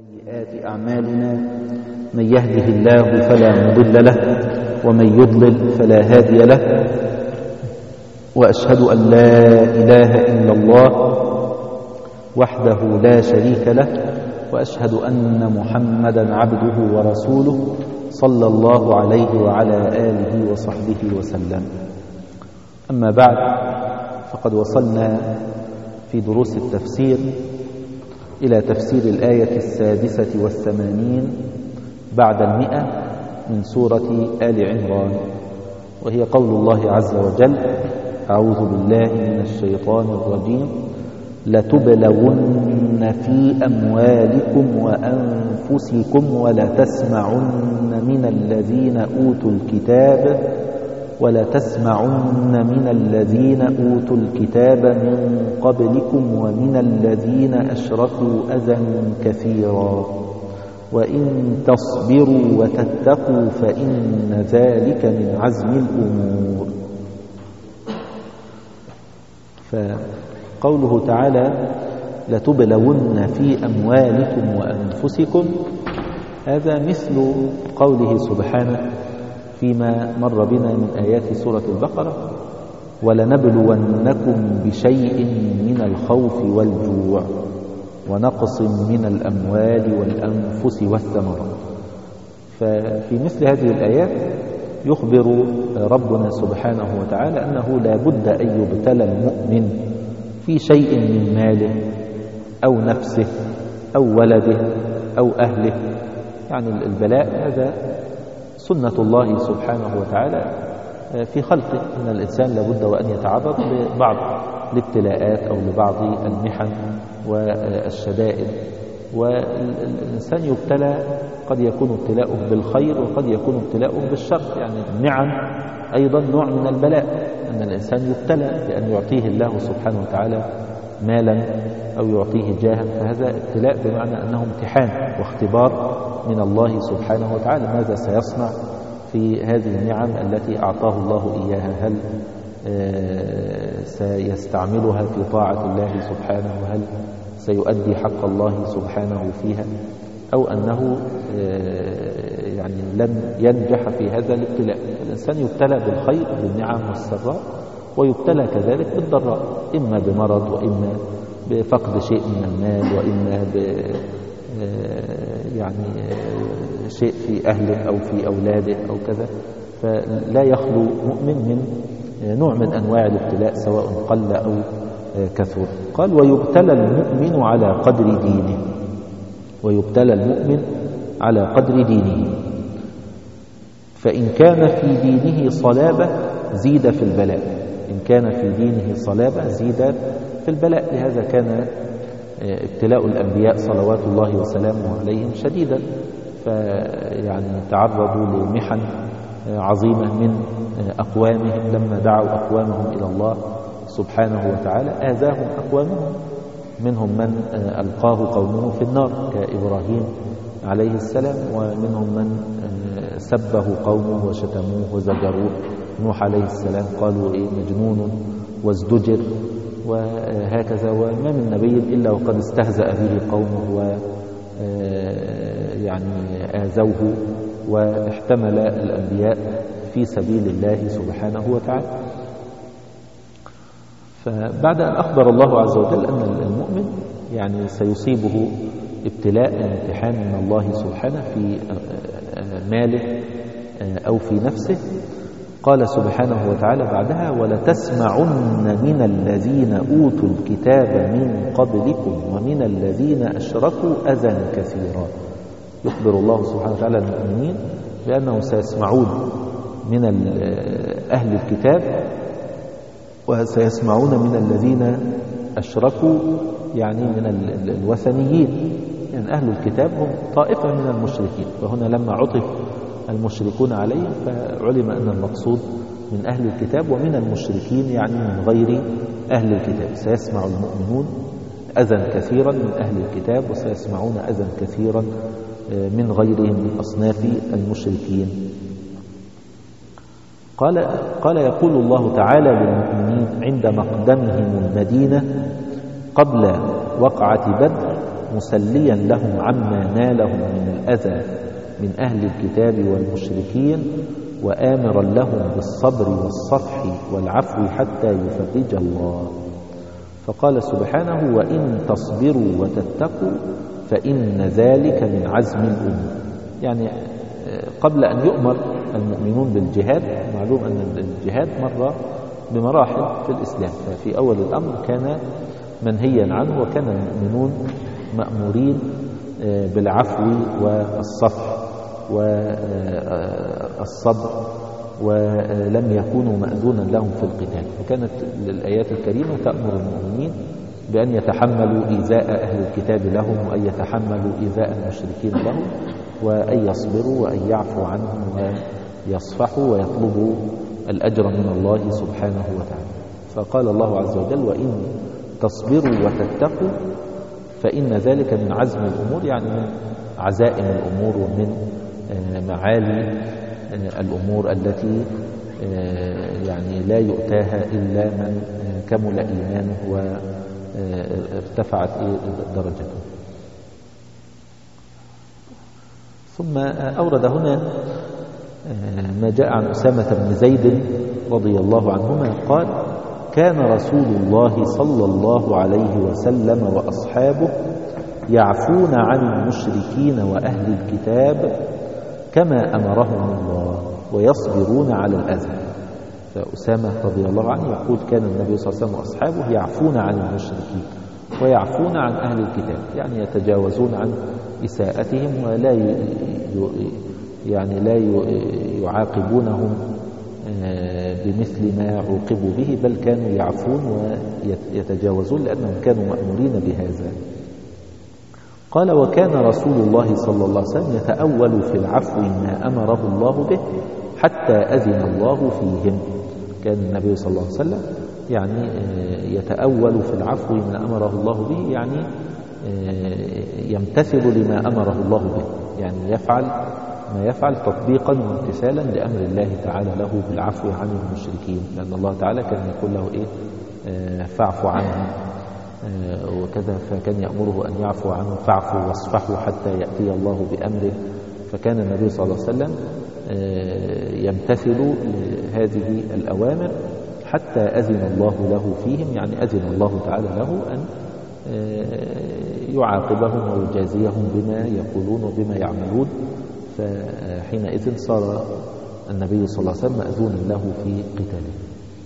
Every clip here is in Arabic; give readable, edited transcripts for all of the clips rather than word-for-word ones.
سيئات أعمالنا من يهده الله فلا مضل له ومن يضلل فلا هادي له، وأشهد أن لا إله إلا الله وحده لا شريك له، وأشهد أن محمدا عبده ورسوله صلى الله عليه وعلى آله وصحبه وسلم. أما بعد، فقد وصلنا في دروس التفسير إلى تفسير الآية 86 بعد 100 من سورة آل عمران، وهي قول الله عز وجل: أعوذ بالله من الشيطان الرجيم: لتبلون في أموالكم وأنفسكم ولتسمعن من الذين أوتوا الكتاب من قبلكم ومن الذين أشركوا أذى كثيرا، وإن تصبروا وتتقوا فإن ذلك من عزم الأمور. فقوله تعالى: لتبلون في أموالكم وأنفسكم، هذا مثل قوله سبحانه فيما مر بنا من آيات سورة البقرة: ولنبلونكم بشيء من الخوف والجوع ونقص من الأموال والأنفس والثمرات. ففي مثل هذه الآيات يخبر ربنا سبحانه وتعالى أنه لا بد أن يبتلى المؤمن في شيء من ماله أو نفسه أو ولده أو أهله. يعني البلاء هذا سنة الله سبحانه وتعالى في خلقه، أن الإنسان لابد وأن يتعرض لبعض الابتلاءات أو لبعض المحن والشدائد، والإنسان يبتلى، قد يكون ابتلاؤه بالخير وقد يكون ابتلاؤه بالشر. يعني النعم أيضا نوع من البلاء، أن الإنسان يبتلى بأن يعطيه الله سبحانه وتعالى مالا أو يعطيه جاها، فهذا ابتلاء بمعنى أنه امتحان واختبار من الله سبحانه وتعالى، ماذا سيصنع في هذه النعم التي أعطاه الله إياها، هل سيستعملها في طاعة الله سبحانه، وهل سيؤدي حق الله سبحانه فيها، أو أنه يعني لن ينجح في هذا الابتلاء. الإنسان يبتلى بالخير بالنعم والسراء، ويبتلى كذلك بالضراء، إما بمرض وإما بفقد شيء من المال وإما يعني شيء في أهله أو في أولاده أو كذا. فلا يخلو مؤمن من نوع من أنواع الابتلاء سواء قل أو كثر. قال: ويبتلى المؤمن على قدر دينه. ويبتلى المؤمن على قدر دينه، فإن كان في دينه صلابة زيد في البلاء. إن كان في دينه صلابة زيد في البلاء. لهذا كان ابتلاء الأنبياء صلوات الله وسلامه عليهم شديدا، فيعني تعرضوا لمحن عظيمة من أقوامهم لما دعوا أقوامهم إلى الله سبحانه وتعالى. آذاهم أقوامهم، منهم من ألقاه قومه في النار كإبراهيم عليه السلام، ومنهم من سبه قومه وشتموه وزجروه. نوح عليه السلام قالوا مجنون وازدجر، وهكذا. وما من نبي إلا وقد استهزأ به قومه ويعني آذوه، واحتمل الأنبياء في سبيل الله سبحانه وتعالى. فبعد أن أخبر الله عز وجل أن المؤمن يعني سيصيبه ابتلاء امتحان من الله سبحانه في ماله أو في نفسه، قال سبحانه وتعالى بعدها: ولتسمعن من الذين أوتوا الكتاب من قبلكم ومن الذين أشركوا أذى كثيرا. يخبر الله سبحانه وتعالى المؤمنين بأنهم سيسمعون من أهل الكتاب وسيسمعون من الذين أشركوا، يعني من الوثنيين. يعني أهل الكتاب هم طائفة من المشركين، فهنا لما عطف المشركون عليه فعلم أن المقصود من أهل الكتاب ومن المشركين، يعني من غير أهل الكتاب. سيسمع المؤمنون أذى كثيرا من أهل الكتاب، وسيسمعون أذى كثيرا من غيرهم من أصناف المشركين. قال يقول الله تعالى للمؤمنين عند مقدمهم المدينة قبل وقعة بدر: مسليا لهم عما نالهم من الأذى من أهل الكتاب والمشركين وآمرا لهم بالصبر والصفح والعفو حتى يفرج الله. فقال سبحانه: وإن تصبروا وتتقوا فإن ذلك من عزم الأمور. يعني قبل أن يؤمر المؤمنون بالجهاد، معلوم أن الجهاد مر بمراحل في الإسلام، ففي أول الأمر كان منهيا عنه، وكان المؤمنون مأمورين بالعفو والصفح والصبر، ولم يكونوا مأذونا لهم في القتال. وكانت الآيات الكريمة تأمر المؤمنين بأن يتحملوا إيذاء أهل الكتاب لهم، وأن يتحملوا إيذاء المشركين لهم، وأن يصبروا وأن يعفوا عنهم ويصفحوا ويطلبوا الأجر من الله سبحانه وتعالى. فقال الله عز وجل: وإن تصبروا وتتقوا فإن ذلك من عزم الأمور، يعني من عزائم الأمور ومن معالي الأمور التي يعني لا يؤتاها إلا من كمل إيمانه وارتفعت درجته. ثم أورد هنا ما جاء عن أسامة بن زيد رضي الله عنهما قال: كان رسول الله صلى الله عليه وسلم وأصحابه يعفون عن المشركين وأهل الكتاب كما أمرهم الله ويصبرون على الأذى. فأسامة رضي الله عنه يقول: كان النبي صلى الله عليه وسلم وأصحابه يعفون عن المشركين ويعفون عن أهل الكتاب، يعني يتجاوزون عن إساءتهم ولا لا يعاقبونهم بمثل ما عوقبوا به، بل كانوا يعفون ويتجاوزون لأنهم كانوا مأمورين بهذا. قال: وكان رسول الله صلى الله عليه وسلم يتأول في العفو ما أمره الله به حتى أذن الله فيهم. كان النبي صلى الله عليه وسلم يعني يتأول في العفو ما أمره الله به، يعني يمتثل لما أمره الله به، يعني يفعل ما يفعل تطبيقا وامتثالا لأمر الله تعالى له بالعفو عن المشركين، لأن الله تعالى كان يقول له فاعفوا عنهم وكذا، فكان يأمره أن يعفو عنهم، فاعفوا واصفحوا حتى يأتي الله بأمره. فكان النبي صلى الله عليه وسلم يمتثل هذه الأوامر حتى أذن الله له فيهم، يعني أذن الله تعالى له أن يعاقبهم ويجازيهم بما يقولون وبما يعملون. فحينئذ صار النبي صلى الله عليه وسلم مأذونا له في قتاله.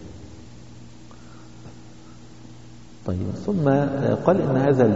طيب، ثم قال إن هذا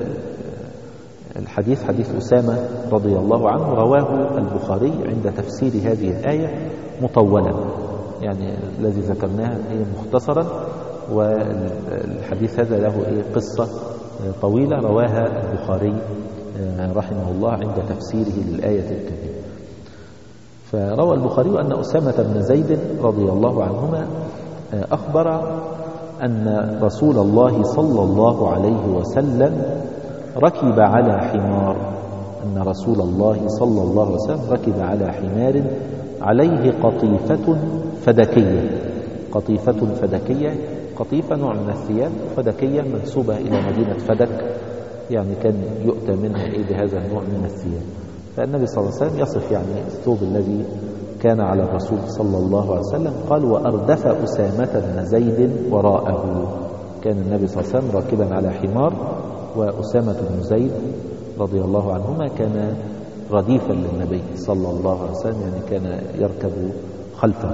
الحديث حديث أسامة رضي الله عنه رواه البخاري عند تفسير هذه الآية مطولا، يعني الذي ذكرناها مختصرا، والحديث هذا له قصة طويلة رواها البخاري رحمه الله عند تفسيره للآية الكريمة. فروى البخاري أن أسامة بن زيد رضي الله عنهما أخبر أن رسول الله صلى الله عليه وسلم ركب على حمار، أن رسول الله صلى الله عليه وسلم ركب على حمار عليه قطيفة فدكية. قطيفة فدكية، قطيفة نوع من الثياب، فدكية منسوبة إلى مدينة فدك، يعني كان يؤتى منها بهذا النوع من الثياب. فالنبي صلى الله عليه وسلم يصف يعني الثوب الذي كان على الرسول صلى الله عليه وسلم. قال: وأردف أسامة بن زيد وراءه. كان النبي صلى الله عليه وسلم راكبا على حمار، وأسامة بن زيد رضي الله عنهما كان رديفا للنبي صلى الله عليه وسلم، يعني كان يركب خلفه.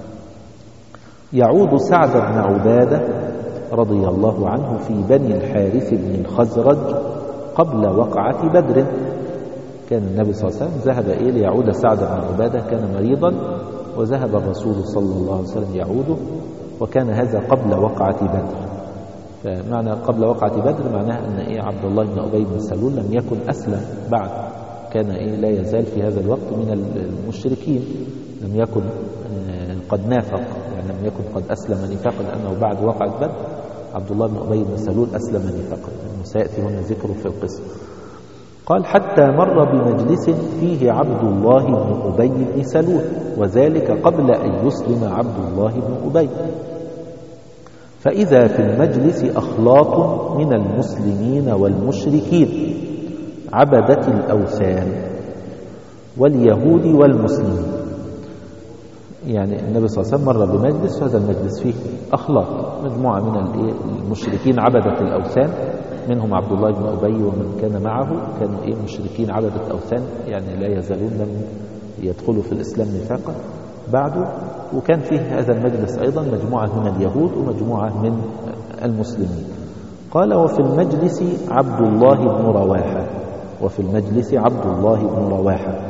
يعود سعد بن عبادة رضي الله عنه في بني الحارث بن الخزرج قبل وقعة بدر. كان النبي صلى الله عليه وسلم ذهب ليعود سعد بن عبادة، كان مريضا وذهب الرسول صلى الله عليه وسلم يعوده، وكان هذا قبل وقعة بدر. فمعنى قبل وقعة بدر معناها أن عبد الله بن أبي بن سلول لم يكن أسلم بعد، كان لا يزال في هذا الوقت من المشركين، لم يكن قد نافق، يعني لم يكن قد أسلم نفاقا، لأنه بعد وقعة بدر عبد الله بن أبي بن سلول أسلم نفاقا، لأنه سيأتي هنا ذكره في القصة. قال: حتى مر بمجلس فيه عبد الله بن أبي بن سلول، وذلك قبل أن يسلم عبد الله بن أبي. فإذا في المجلس أخلاط من المسلمين والمشركين عبدة الأوثان واليهود والمسلمين. يعني النبي صلى الله عليه وسلم مر بمجلس، وهذا المجلس فيه أخلاط، مجموعة من المشركين عبدة الأوثان، منهم عبد الله بن أبي ومن كان معه، كانوا مشركين عبدة أوثان، يعني لا يزالون لم يدخلوا في الإسلام نفاقا بعده. وكان فيه هذا المجلس أيضا مجموعة من اليهود ومجموعة من المسلمين. قال: وفي المجلس عبد الله بن رواحة، وفي المجلس عبد الله بن رواحة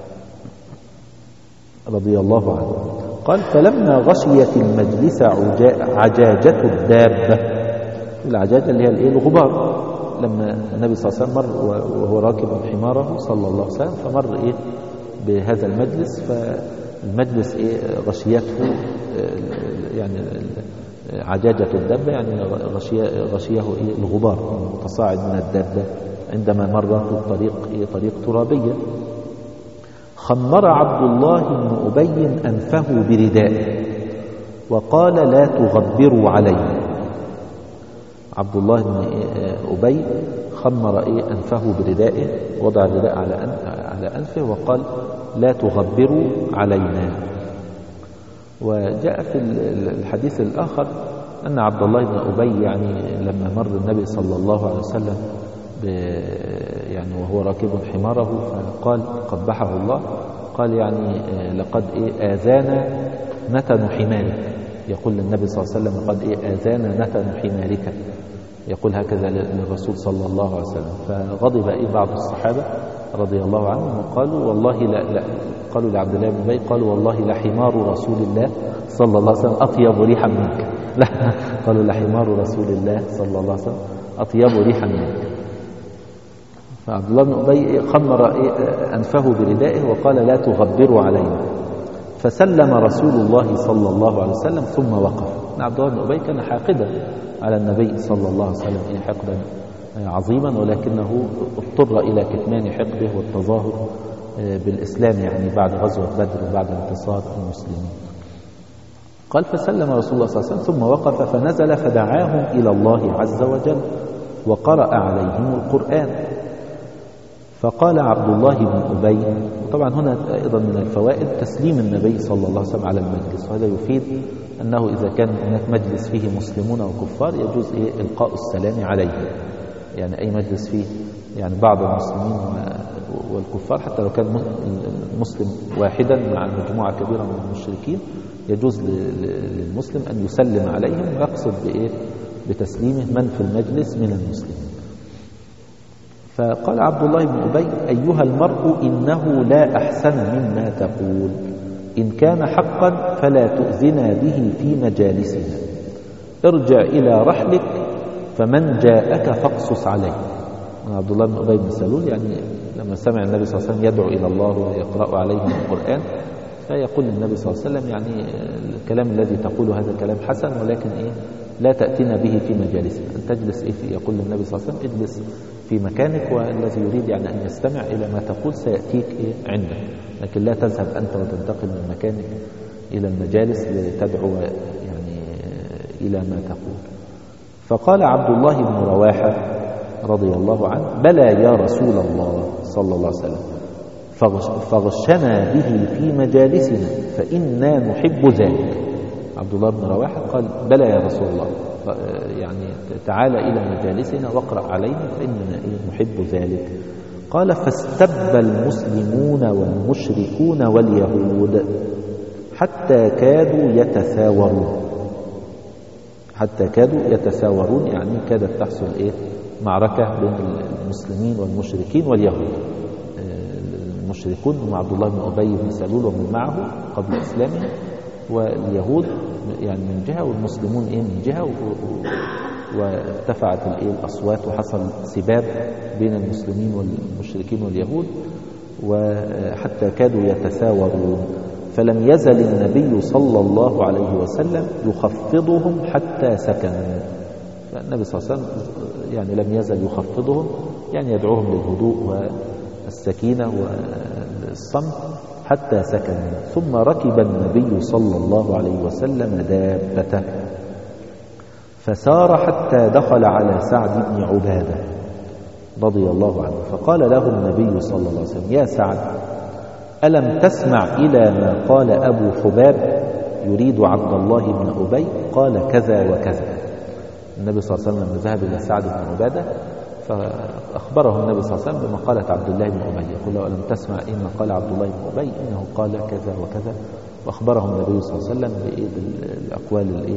رضي الله عنه. قال: فلما غشيت المجلس عجاجة الدابة، العجاجة اللي هي الغبار، لما النبي صلى الله عليه وسلم مر وهو راكب حماره صلى الله عليه وسلم، فمر بهذا المجلس، فالمجلس غشيته يعني عجاجة الدابة، يعني غشيه الغبار المتصاعد من الدابة عندما مر في طريق ترابية. خمر عبد الله بن أبي أنفه بردائه وقال: لا تغبروا علي. عبد الله بن أبي خمر أنفه بردائه، وضع الرداء على أنفه وقال: لا تغبروا علينا. وجاء في الحديث الآخر أن عبد الله بن أبي يعني لما مر النبي صلى الله عليه وسلم يعني وهو راكب حماره، فقال قبحه الله، قال يعني لقد آذانا نتن حمارك، يقول للنبي صلى الله عليه وسلم: لقد آذانا نتن حمارك، يقول هكذا للرسول صلى الله عليه وسلم. فغضب بعض الصحابة رضي الله عنهم وقالوا: والله لا قالوا لعبد الله بن أبي، قالوا: والله لحمار رسول الله صلى الله عليه وسلم أطيب ريحا منك. لا، قالوا: لحمار رسول الله صلى الله عليه وسلم أطيب ريحا منك. فعبد الله بن أبي خمر أنفه بردائه وقال: لا تغبروا علينا. فسلم رسول الله صلى الله عليه وسلم ثم وقف. عبد الله بن أبي كان حاقدا على النبي صلى الله عليه وسلم حقدا عظيما، ولكنه اضطر إلى كتمان حقده والتظاهر بالإسلام يعني بعد غزوة بدر وبعد انتصار المسلمين. قال: فسلم رسول الله صلى الله عليه وسلم ثم وقف فنزل فدعاهم إلى الله عز وجل وقرأ عليهم القرآن. فقال عبد الله بن أبي، وطبعا هنا أيضا من الفوائد تسليم النبي صلى الله عليه وسلم على المجلس، وهذا يفيد أنه إذا كان هناك مجلس فيه مسلمون وكفار يجوز إلقاء السلام عليه، يعني أي مجلس فيه يعني بعض المسلمين والكفار، حتى لو كان المسلم واحدا مع مجموعة كبيرة من المشركين، يجوز للمسلم أن يسلم عليهم ويقصد بتسليمه من في المجلس من المسلمين. فقال عبد الله بن أبي: أيها المرء إنه لا أحسن مما تقول، إن كان حقا فلا تؤذنا به في مجالسنا، ارجع إلى رحلك فمن جاءك فاقصص عليه. عبد الله بن أبي بن سلول يعني لما سمع النبي صلى الله عليه وسلم يدعو إلى الله ويقرأ عليه القرآن، فيقول للنبي صلى الله عليه وسلم يعني الكلام الذي تقوله هذا كلام حسن، ولكن لا تأتينا به في مجالسنا، أن تجلس يقول للنبي صلى الله عليه وسلم: اجلس في مكانك، والذي يريد يعني أن يستمع إلى ما تقول سيأتيك عندك، لكن لا تذهب أنت وتنتقل من مكانك إلى المجالس لتدعو يعني إلى ما تقول. فقال عبد الله بن رواحة رضي الله عنه: بلى يا رسول الله صلى الله عليه وسلم، فغشنا به في مجالسنا فإنا نحب ذلك. عبد الله بن رواحة قال: بلى يا رسول الله، يعني تعال إلى مجالسنا واقرأ علينا فإننا نحب ذلك. قال: فاستب المسلمون والمشركون واليهود حتى كادوا يتساورون، يعني كادت تحصل معركة بين المسلمين والمشركين واليهود. المشركون هم عبد الله بن أبي بن سلول ومن معه قبل إسلامه، واليهود يعني من جهة والمسلمون من جهة، وارتفعت الأصوات وحصل سباب بين المسلمين والمشركين واليهود، وحتى كادوا يتساورون. فلم يزل النبي صلى الله عليه وسلم يخفضهم حتى سكنوا. فالنبي صلى الله عليه وسلم يعني لم يزل يخفضهم، يعني يدعوهم للهدوء والسكينة والصمت حتى سكنوا. ثم ركب النبي صلى الله عليه وسلم دابته فسار حتى دخل على سعد بن عبادة رضي الله عنه، فقال له النبي صلى الله عليه وسلم: يا سعد، ألم تسمع إلى ما قال أبو حباب يريد عبد الله بن أبي؟ قال كذا وكذا. النبي صلى الله عليه وسلم ذهب إلى سعد بن عبادة فأخبره النبي صلى الله عليه وسلم بما قالت عبد الله بن أبي، يقول له: ألم تسمع إما قال عبد الله بن أبي إنه قال كذا وكذا، وأخبره النبي صلى الله عليه وسلم بالأقوال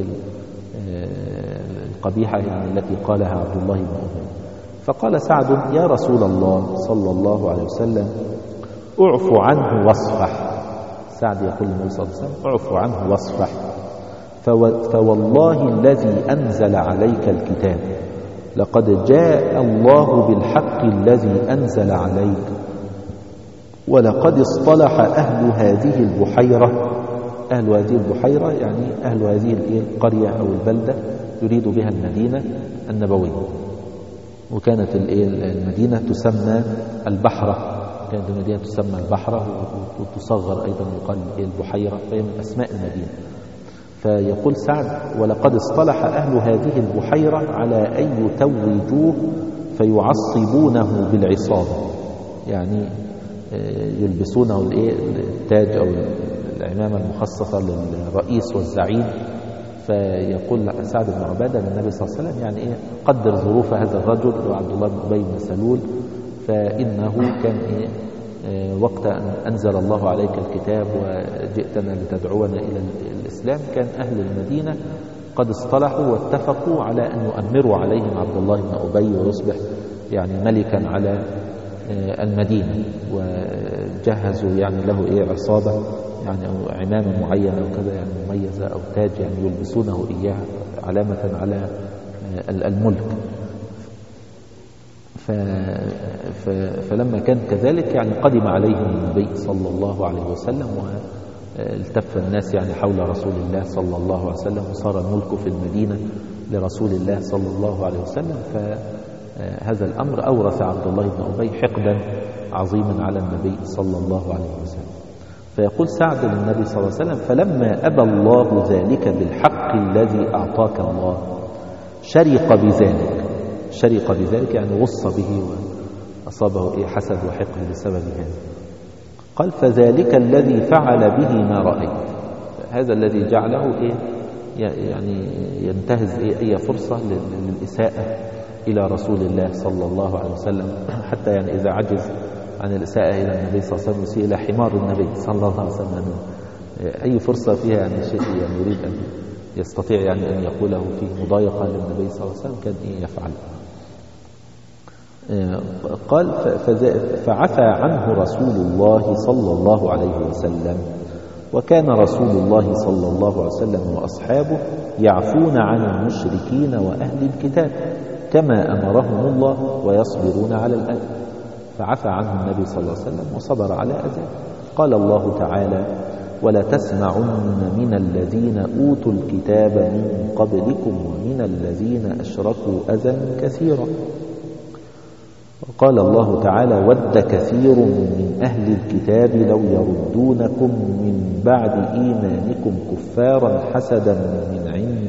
القبيحة يعني التي قالها عبد الله بن أبي. فقال سعد: يا رسول الله صلى الله عليه وسلم، اعف عنه واصفح. سعد يقول للنبي صلى الله عليه وسلم: اعف عنه واصفح، فوالله الذي أنزل عليك الكتاب لقد جاء الله بالحق الذي أنزل عليك، ولقد اصطلح أهل هذه البحيرة. أهل هذه البحيرة يعني أهل هذه القرية أو البلدة، يريد بها المدينة النبوية. وكانت المدينة تسمى البحرة، كانت المدينة تسمى البحرة وتصغر أيضا يقال البحيرة، فهي من أسماء المدينة. فيقول سعد: ولقد اصطلح أهل هذه البحيرة على أن يتوجوه فيعصبونه بالعصابة، يعني يلبسونه التاج أو العمامة المخصصة للرئيس والزعيم. فيقول سعد بن عبادة للنبي صلى الله عليه وسلم: يعني قدر ظروف هذا الرجل وعبد الله بن أبي بن سلول، فإنه كان وقت أن أنزل الله عليك الكتاب وجئتنا لتدعونا إلى الإسلام، كان أهل المدينة قد اصطلحوا واتفقوا على أن يؤمروا عليهم عبد الله بن أبي ويصبح يعني ملكا على المدينة، وجهزوا يعني له عصابة يعني أو عمامة معينة أو كذا يعني مميزة أو تاج يعني يلبسونه إياه علامة على الملك. فلما كان كذلك يعني قدم عليهم النبي صلى الله عليه وسلم، والتف الناس يعني حول رسول الله صلى الله عليه وسلم، وصار الملك في المدينة لرسول الله صلى الله عليه وسلم. فهذا الأمر أورث عبد الله بن أبي حقدا عظيما على النبي صلى الله عليه وسلم. فيقول سعد للنبي صلى الله عليه وسلم: فلما أبى الله ذلك بالحق الذي أعطاك الله شرق بذلك يعني غص به وأصابه حسد وحقد بسبب هذا. قال: فذلك الذي فعل به ما رأيت. هذا الذي جعله يعني ينتهز أي فرصة للإساءة إلى رسول الله صلى الله عليه وسلم، حتى يعني إذا عجز عن الإساءة إلى النبي صلى الله عليه وسلم يسيء إلى حمار النبي صلى الله عليه وسلم. أي فرصة فيها يعني شيء يعني يريد أن يستطيع يعني أن يقوله في مضايقة للنبي صلى الله عليه وسلم كان يفعل. قال: فعفى عنه رسول الله صلى الله عليه وسلم، وكان رسول الله صلى الله عليه وسلم وأصحابه يعفون عن المشركين وأهل الكتاب كما أمرهم الله ويصبرون على الأذى. فعفى عنه النبي صلى الله عليه وسلم وصبر على أذى. قال الله تعالى: ولا تسمعن من الذين أوتوا الكتاب من قبلكم ومن الذين أشركوا أذى كثيرا. وقال الله تعالى: ود كثير من أهل الكتاب لو يردونكم من بعد إيمانكم كفارا حسدا من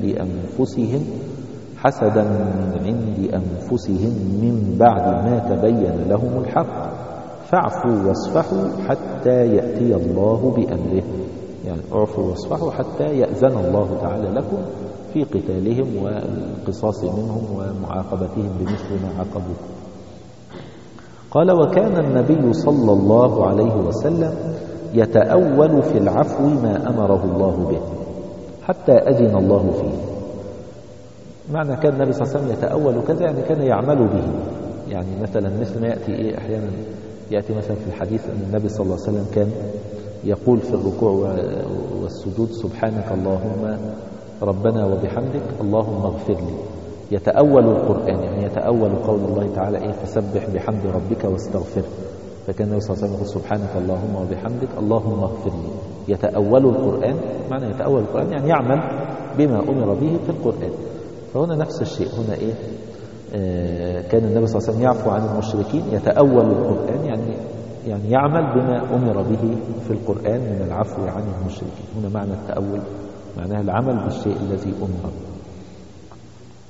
عند أنفسهم من بعد ما تبين لهم الحق فاعفوا واصفحوا حتى يأتي الله بأمره. يعني اعفوا واصفحوا حتى يأذن الله تعالى لكم في قتالهم والقصاص منهم ومعاقبتهم بمثل ما عاقبوكم. قال: وكان النبي صلى الله عليه وسلم يتأول في العفو ما أمره الله به حتى أذن الله فيه. معنى كان النبي صلى الله عليه وسلم يتأول كذا يعني كان يعمل به. يعني مثلا مثل ما يأتي أحيانا يأتي مثلا في الحديث أن النبي صلى الله عليه وسلم كان يقول في الركوع والسجود: سبحانك اللهم ربنا وبحمدك اللهم اغفر لي. يتأول القرآن يعني يتأول قول الله تعالى: فسبح بحمد ربك واستغفره. فكان النبي صلى الله عليه وسلم يقول: سبحانك اللهم وبحمدك اللهم اغفر لي. يتأول القرآن، معنى يتأول القرآن يعني يعمل بما أمر به في القرآن. فهنا نفس الشيء، هنا كان النبي صلى الله عليه وسلم يعفو عن المشركين، يتأول القرآن يعني يعمل بما أمر به في القرآن من العفو عن المشركين. هنا معنى التأول معناها العمل بالشيء الذي أمر.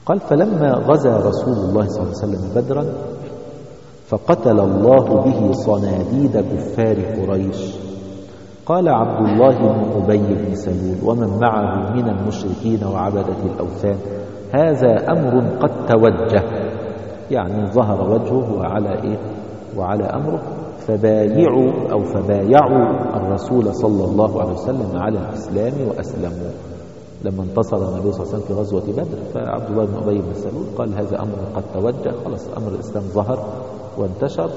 قال فلما غزا رسول الله صلى الله عليه وسلم بدرا فقتل الله به صناديد كفار قريش، قال عبد الله بن أبي بن سلول ومن معه من المشركين وعبدة الأوثان هذا أمر قد توجه، يعني ظهر وجهه وعلى أمره، فبايعوا الرسول صلى الله عليه وسلم على الإسلام وأسلموا. لما انتصر النبي صلى الله عليه وسلم في غزوة بدر فعبد الله بن أبي بن سلول قال هذا أمر قد توجه، خلاص أمر الإسلام ظهر وانتشر،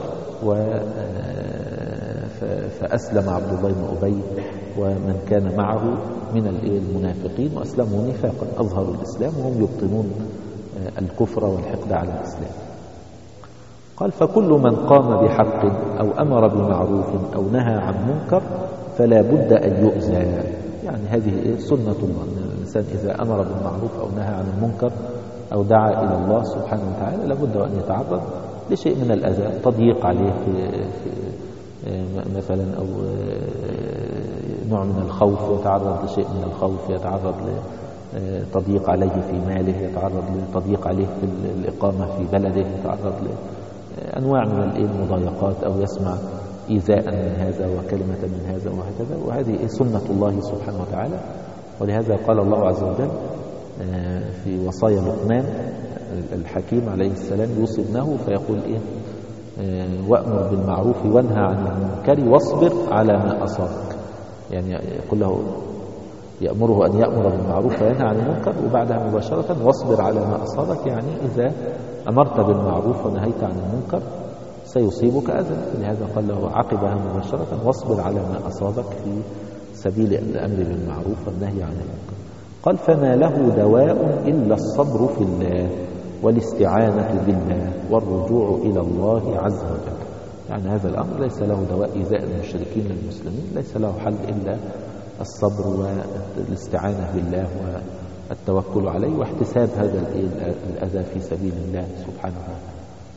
فأسلم عبد الله بن أبي ومن كان معه من المنافقين وأسلموا نفاقا، أظهروا الإسلام وهم يبطنون الكفر والحقد على الإسلام. قال فكل من قام بحق أو أمر بمعروف أو نهى عن منكر فلا بد أن يؤذى، يعني هذه سنة الله، الإنسان إذا أمر بالمعروف أو نهى عن المنكر أو دعا إلى الله سبحانه وتعالى لابد أن يتعرض لشيء من الأذى، تضييق عليه في مثلا، أو نوع من الخوف، يتعرض لشيء من الخوف، يتعرض لتضييق عليه في ماله، يتعرض لتضييق عليه في الإقامة في بلده، يتعرض لأنواع من المضايقات، أو يسمع إيذاء من هذا وكلمة من هذا وهكذا، وهذه سنة الله سبحانه وتعالى. ولهذا قال الله عز وجل في وصايا لقمان الحكيم عليه السلام يوصي ابنه فيقول وأمر بالمعروف وانهى عن المنكر واصبر على ما أصابك، يعني يقول له يأمره أن يأمر بالمعروف وينهى عن المنكر، وبعدها مباشرة واصبر على ما أصابك، يعني إذا أمرت بالمعروف ونهيت عن المنكر سيصيبك أذى، لهذا قال له عقبها مباشرة واصبر على ما أصابك في سبيل الأمر بالمعروف والنهي عن المنكر. قال فما له دواء إلا الصبر في الله والاستعانة بالله والرجوع إلى الله عز وجل، يعني هذا الأمر ليس له دواء إيذاء المشركين للمسلمين، ليس له حل إلا الصبر والاستعانة بالله والتوكل عليه واحتساب هذا الأذى في سبيل الله سبحانه وتعالى.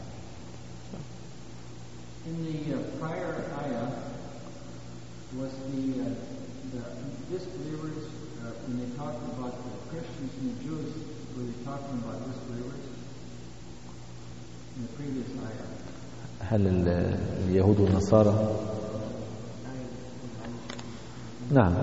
In the prior ayah, was the disbelievers, when they talked about the Christians and the Jews, were they talking about disbelievers? In the previous ayah. هل اليهود والنصارى؟ نعم،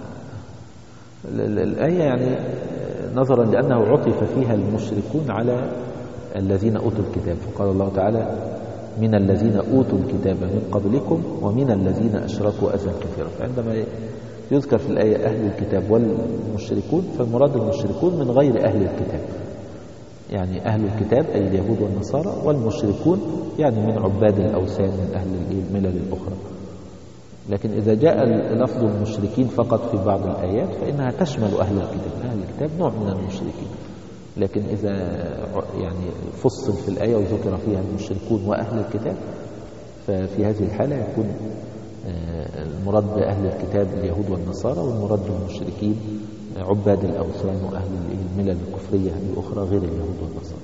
الآية يعني نظرا لأنه عطف فيها المشركون على الذين أوتوا الكتاب، فقال الله تعالى من الذين أوتوا الكتاب من قبلكم ومن الذين أشركوا أذى كثيرا، فعندما يذكر في الآية أهل الكتاب والمشركون فالمراد المشركون من غير أهل الكتاب، يعني أهل الكتاب أي اليهود والنصارى، والمشركون يعني من عباد الأوثان من أهل الملل الأخرى. لكن إذا جاء لفظ المشركين فقط في بعض الآيات فإنها تشمل أهل الكتاب، أهل الكتاب نوع من المشركين، لكن إذا يعني فصل في الآية وذكر فيها المشركون وأهل الكتاب ففي هذه الحالة يكون المراد بأهل الكتاب اليهود والنصارى، والمراد بالمشركين عباد الأوثان وأهل الملل الكفرية الأخرى غير اليهود والنصارى.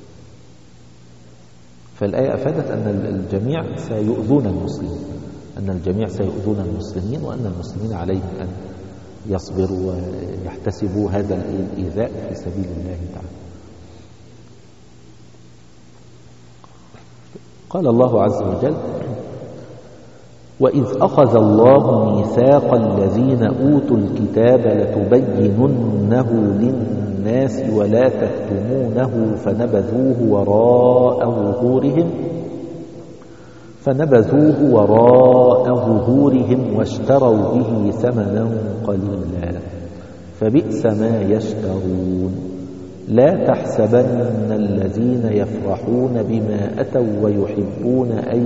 فالآية أفادت أن الجميع سيؤذون المسلمين، أن الجميع سيؤذون المسلمين، وأن المسلمين عليهم أن يصبروا ويحتسبوا هذا الإيذاء في سبيل الله تعالى. قال الله عز وجل وإذ أخذ الله ميثاق الذين أوتوا الكتاب لتبيننه للناس ولا تكتمونه فنبذوه وراء ظهورهم واشتروا به ثمنا قليلا فبئس ما يشترون. لا تحسبن الذين يفرحون بما أتوا ويحبون أن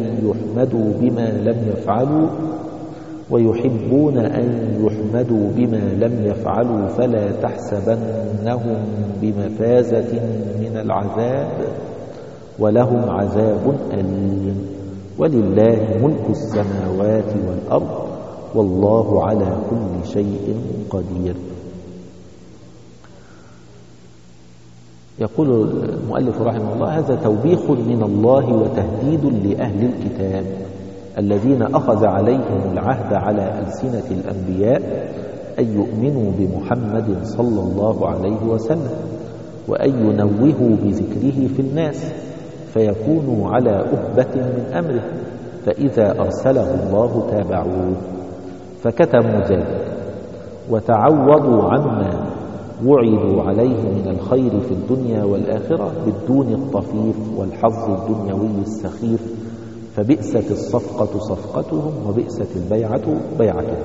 يحمدوا بما لم يفعلوا فلا تحسبنهم بمفازة من العذاب ولهم عذاب أليم. ولله ملك السماوات والأرض والله على كل شيء قدير. يقول المؤلف رحمه الله هذا توبيخ من الله وتهديد لأهل الكتاب الذين أخذ عليهم العهد على ألسنة الأنبياء أن يؤمنوا بمحمد صلى الله عليه وسلم، وأن ينوهوا بذكره في الناس فيكونوا على أهبة من أمره، فإذا أرسله الله تابعوه، فكتموا ذلك وتعوضوا عما وعدوا عليه من الخير في الدنيا والآخرة بالدون الطفيف والحظ الدنيوي السخيف، فبئست الصفقة صفقتهم وبئست البيعة بيعتهم.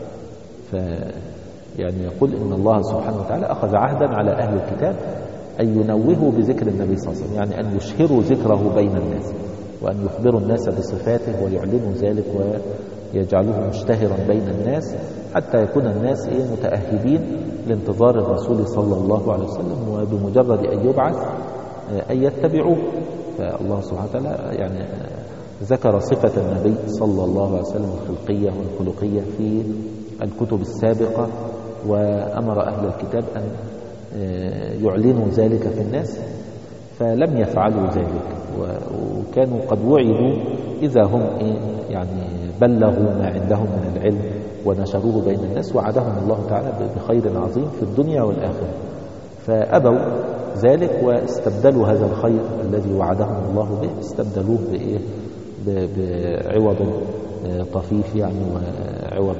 يعني يقول إن الله سبحانه وتعالى أخذ عهدا على أهل الكتاب أن ينوهوا بذكر النبي صلى الله عليه وسلم، يعني أن يشهروا ذكره بين الناس، وأن يخبروا الناس بصفاته ويعلنوا ذلك ويجعلوه مشتهرا بين الناس، حتى يكون الناس متأهبين لانتظار الرسول صلى الله عليه وسلم، وبمجرد أن يبعث أن يتبعوه. فالله سبحانه وتعالى يعني ذكر صفة النبي صلى الله عليه وسلم الخلقية والخلقية في الكتب السابقة، وأمر أهل الكتاب أن يعلنوا ذلك في الناس، فلم يفعلوا ذلك، وكانوا قد وعدوا إذا هم يعني بلغوا ما عندهم من العلم ونشروه بين الناس، وعدهم الله تعالى بخير عظيم في الدنيا والآخرة، فأبوا ذلك واستبدلوا هذا الخير الذي وعدهم الله به، استبدلوه بعوض طفيف يعني، وعوض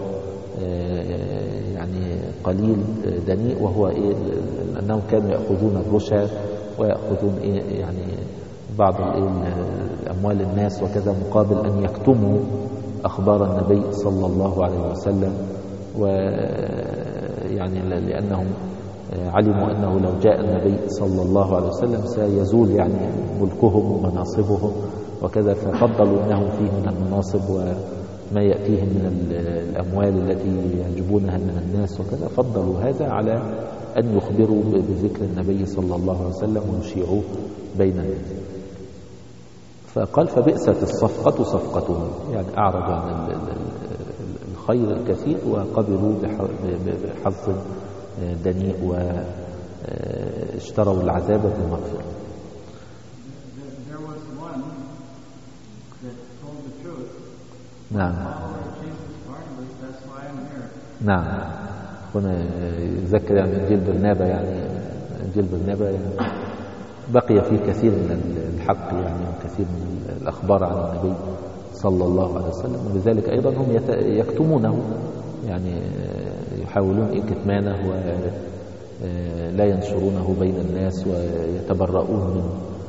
يعني قليل دنيء، وهو أنهم كانوا يأخذون الرشا ويأخذون يعني بعض الأموال الناس وكذا، مقابل أن يكتموا أخبار النبي صلى الله عليه وسلم، ويعني لأنهم علموا أنه لو جاء النبي صلى الله عليه وسلم سيزول يعني ملكهم ومناصبهم وكذا، ففضلوا أنه فيه من المناصب وما يأتيهم من الأموال التي يجبونها من الناس وكذا، فضلوا هذا على أن يخبروا بذكر النبي صلى الله عليه وسلم ويشيعوه بين الناس. فقال فبئست الصفقة صفقتهم، يعني أعرضوا عن الخير الكثير وقبلوا بحظ دنيء واشتروا العذاب بالمغفرة. نعم نعم. هنا يذكر يعني إنجيل برنابا، يعني إنجيل برنابا يعني بقي فيه كثير من الحق يعني، وكثير من الأخبار عن النبي صلى الله عليه وسلم، ولذلك أيضا هم يكتمونه، يعني يحاولون كتمانه ولا ينشرونه بين الناس، ويتبرؤون من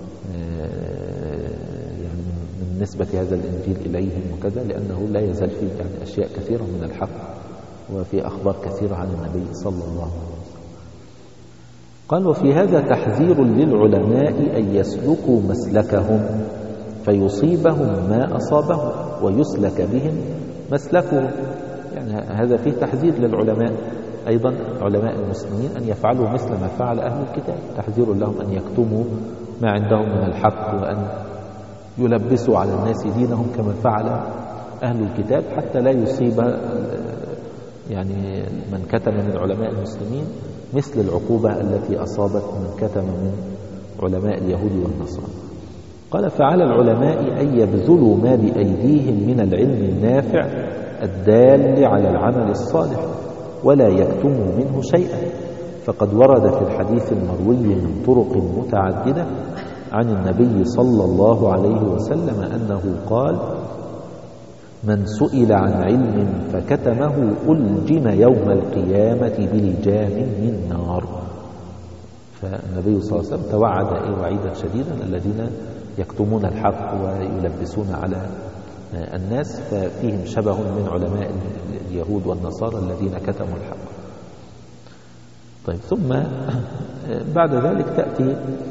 يعني من نسبة هذا الإنجيل إليهم وكذا، لأنه لا يزال فيه يعني أشياء كثيرة من الحق، وفي أخبار كثيرة عن النبي صلى الله عليه وسلم. قال وفي هذا تحذير للعلماء أن يسلكوا مسلكهم فيصيبهم ما أصابهم ويسلك بهم مسلكهم، يعني هذا فيه تحذير للعلماء أيضا، علماء المسلمين، أن يفعلوا مثل ما فعل أهل الكتاب، تحذير لهم أن يكتموا ما عندهم من الحق، وأن يلبسوا على الناس دينهم كما فعل أهل الكتاب، حتى لا يصيب يعني من كتم من علماء المسلمين مثل العقوبة التي أصابت من كتم من علماء اليهود والنصارى. قال فعلى العلماء أن يبذلوا ما بأيديهم من العلم النافع الدال على العمل الصالح ولا يكتموا منه شيئا، فقد ورد في الحديث المروي من طرق متعددة عن النبي صلى الله عليه وسلم أنه قال من سئل عن علم فكتمه ألجم يوم القيامة بلجام من نار. فالنبي صلى الله عليه وسلم توعد وعيدا شديدا الذين يكتمون الحق ويلبسون على الناس، ففيهم شبه من علماء اليهود والنصارى الذين كتموا الحق. طيب، ثم بعد ذلك تأتي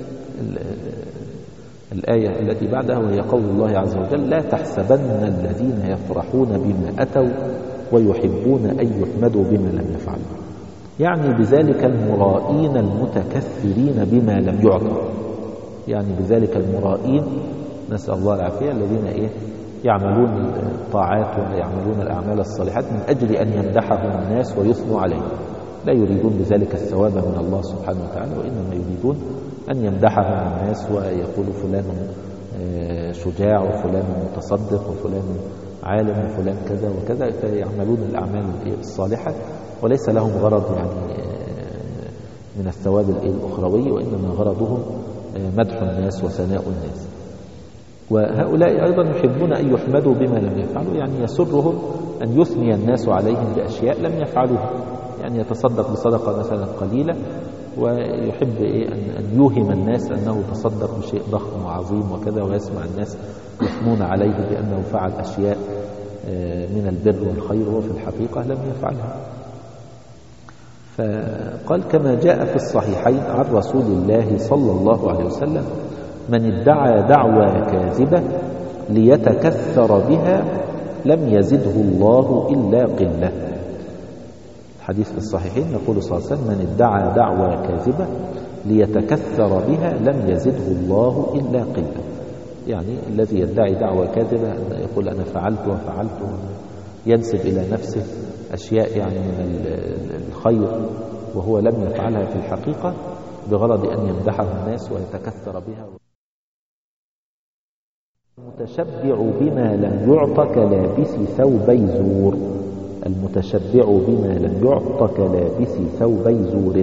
الآية التي بعدها، وهي قول الله عز وجل لا تحسبن الذين يفرحون بما أتوا ويحبون أن يحمدوا بما لم يفعلوا، يعني بذلك المرائين المتكثرين بما لم يعطوا، يعني بذلك المرائين نسأل الله العافية الذين يعملون الطاعات ويعملون الأعمال الصالحات من أجل أن يمدحهم الناس ويثنوا عليهم، لا يريدون بذلك الثواب من الله سبحانه وتعالى، وإنما يريدون أن يمدحهم الناس ويقولوا فلان شجاع وفلان متصدق وفلان عالم وفلان كذا وكذا، فيعملون الأعمال الصالحة وليس لهم غرض يعني من الثواب الأخروي، وإنما غرضهم مدح الناس وثناء الناس. وهؤلاء أيضا يحبون أن يحمدوا بما لم يفعلوا، يعني يسرهم أن يثني الناس عليهم بأشياء لم يفعلوها، يعني يتصدق بصدقة مثلا قليلة ويحب أن يوهم الناس أنه تصدق بشيء ضخم وعظيم وكذا، ويسمع الناس يثنون عليه بأنه فعل أشياء من البر والخير وفي الحقيقة لم يفعلها. فقال كما جاء في الصحيحين عن رسول الله صلى الله عليه وسلم: من ادعى دعوى كاذبة ليتكثر بها لم يزده الله إلا قلة. الحديث في الصحيحين يقول صلى الله عليه وسلم: من ادعى دعوى كاذبة ليتكثر بها لم يزده الله إلا قلة. يعني الذي يدعي دعوى كاذبة أن يقول أنا فعلت وفعلت، ينسب إلى نفسه أشياء يعني من الخير وهو لم يفعلها في الحقيقة بغرض أن يمدحه الناس ويتكثر بها. المتشبع بما لم يعط كلابس ثوبي زور. المتشبع بما لم يعط كلابس ثوبي زور.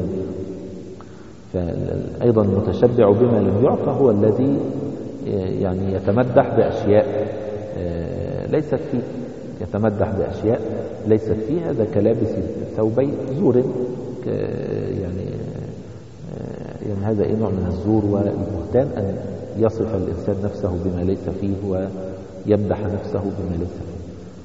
فأيضا المتشبع بما لم يعط هو الذي يعني يتمدح بأشياء ليست فيه، يتمدح بأشياء ليست فيه، هذا كلابس ثوبي زور. يعني هذا نوع من الزور والبهتان، أن يصف الإنسان نفسه بما ليس فيه ويمدح نفسه بما ليس فيه.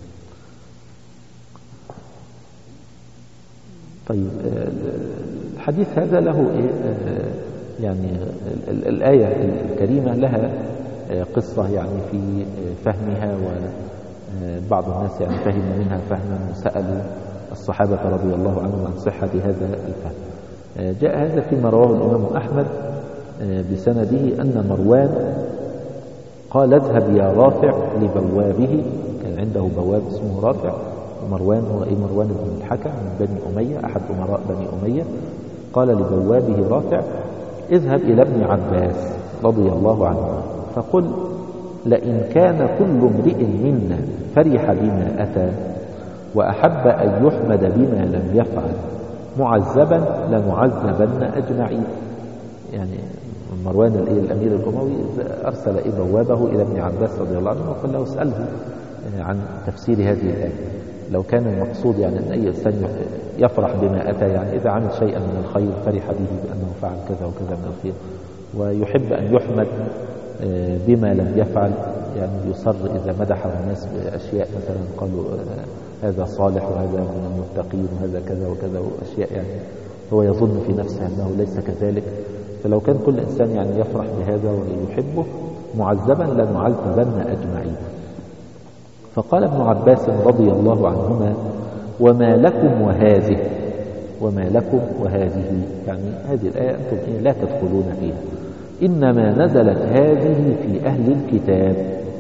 طيب الحديث هذا له يعني الآية الكريمة لها قصة يعني في فهمها، وبعض الناس يعني فهموا منها فهما وسألوا الصحابة رضي الله عنهم عن صحة هذا الفهم. جاء هذا فيما رواه الإمام أحمد بسنده أن مروان قال: اذهب يا رافع لبوابه. كان عنده بواب اسمه رافع، ومروان هو مروان بن الحكم من بني أمية، أحد أمراء بني أمية. قال لبوابه رافع: اذهب إلى ابن عباس رضي الله عنه فقل: لئن كان كل امرئ منا فرح بما أتى وأحب أن يحمد بما لم يفعل معذبا لنعذبن أجمعين. يعني مروان الأمير الأموي أرسل بوابه إلى ابن عباس رضي الله عنه وقال له: اسأله عن تفسير هذه الآية. لو كان المقصود يعني أن أي إنسان يفرح بما أتى، يعني إذا عمل شيئا من الخير فرح به بأنه فعل كذا وكذا من الخير، ويحب أن يحمد بما لم يفعل، يعني يصر إذا مدحه الناس بأشياء مثلا قالوا هذا صالح وهذا من المتقين وهذا كذا وكذا، وأشياء يعني هو يظن في نفسه أنه ليس كذلك. فلو كان كل إنسان يعني يفرح بهذا ويحبه معذبا لنعذبن أجمعين. فقال ابن عباس رضي الله عنهما: وما لكم وهذه. وما لكم وهذه يعني هذه الآية أنتم لا تدخلون فيها، إنما نزلت هذه في أهل الكتاب.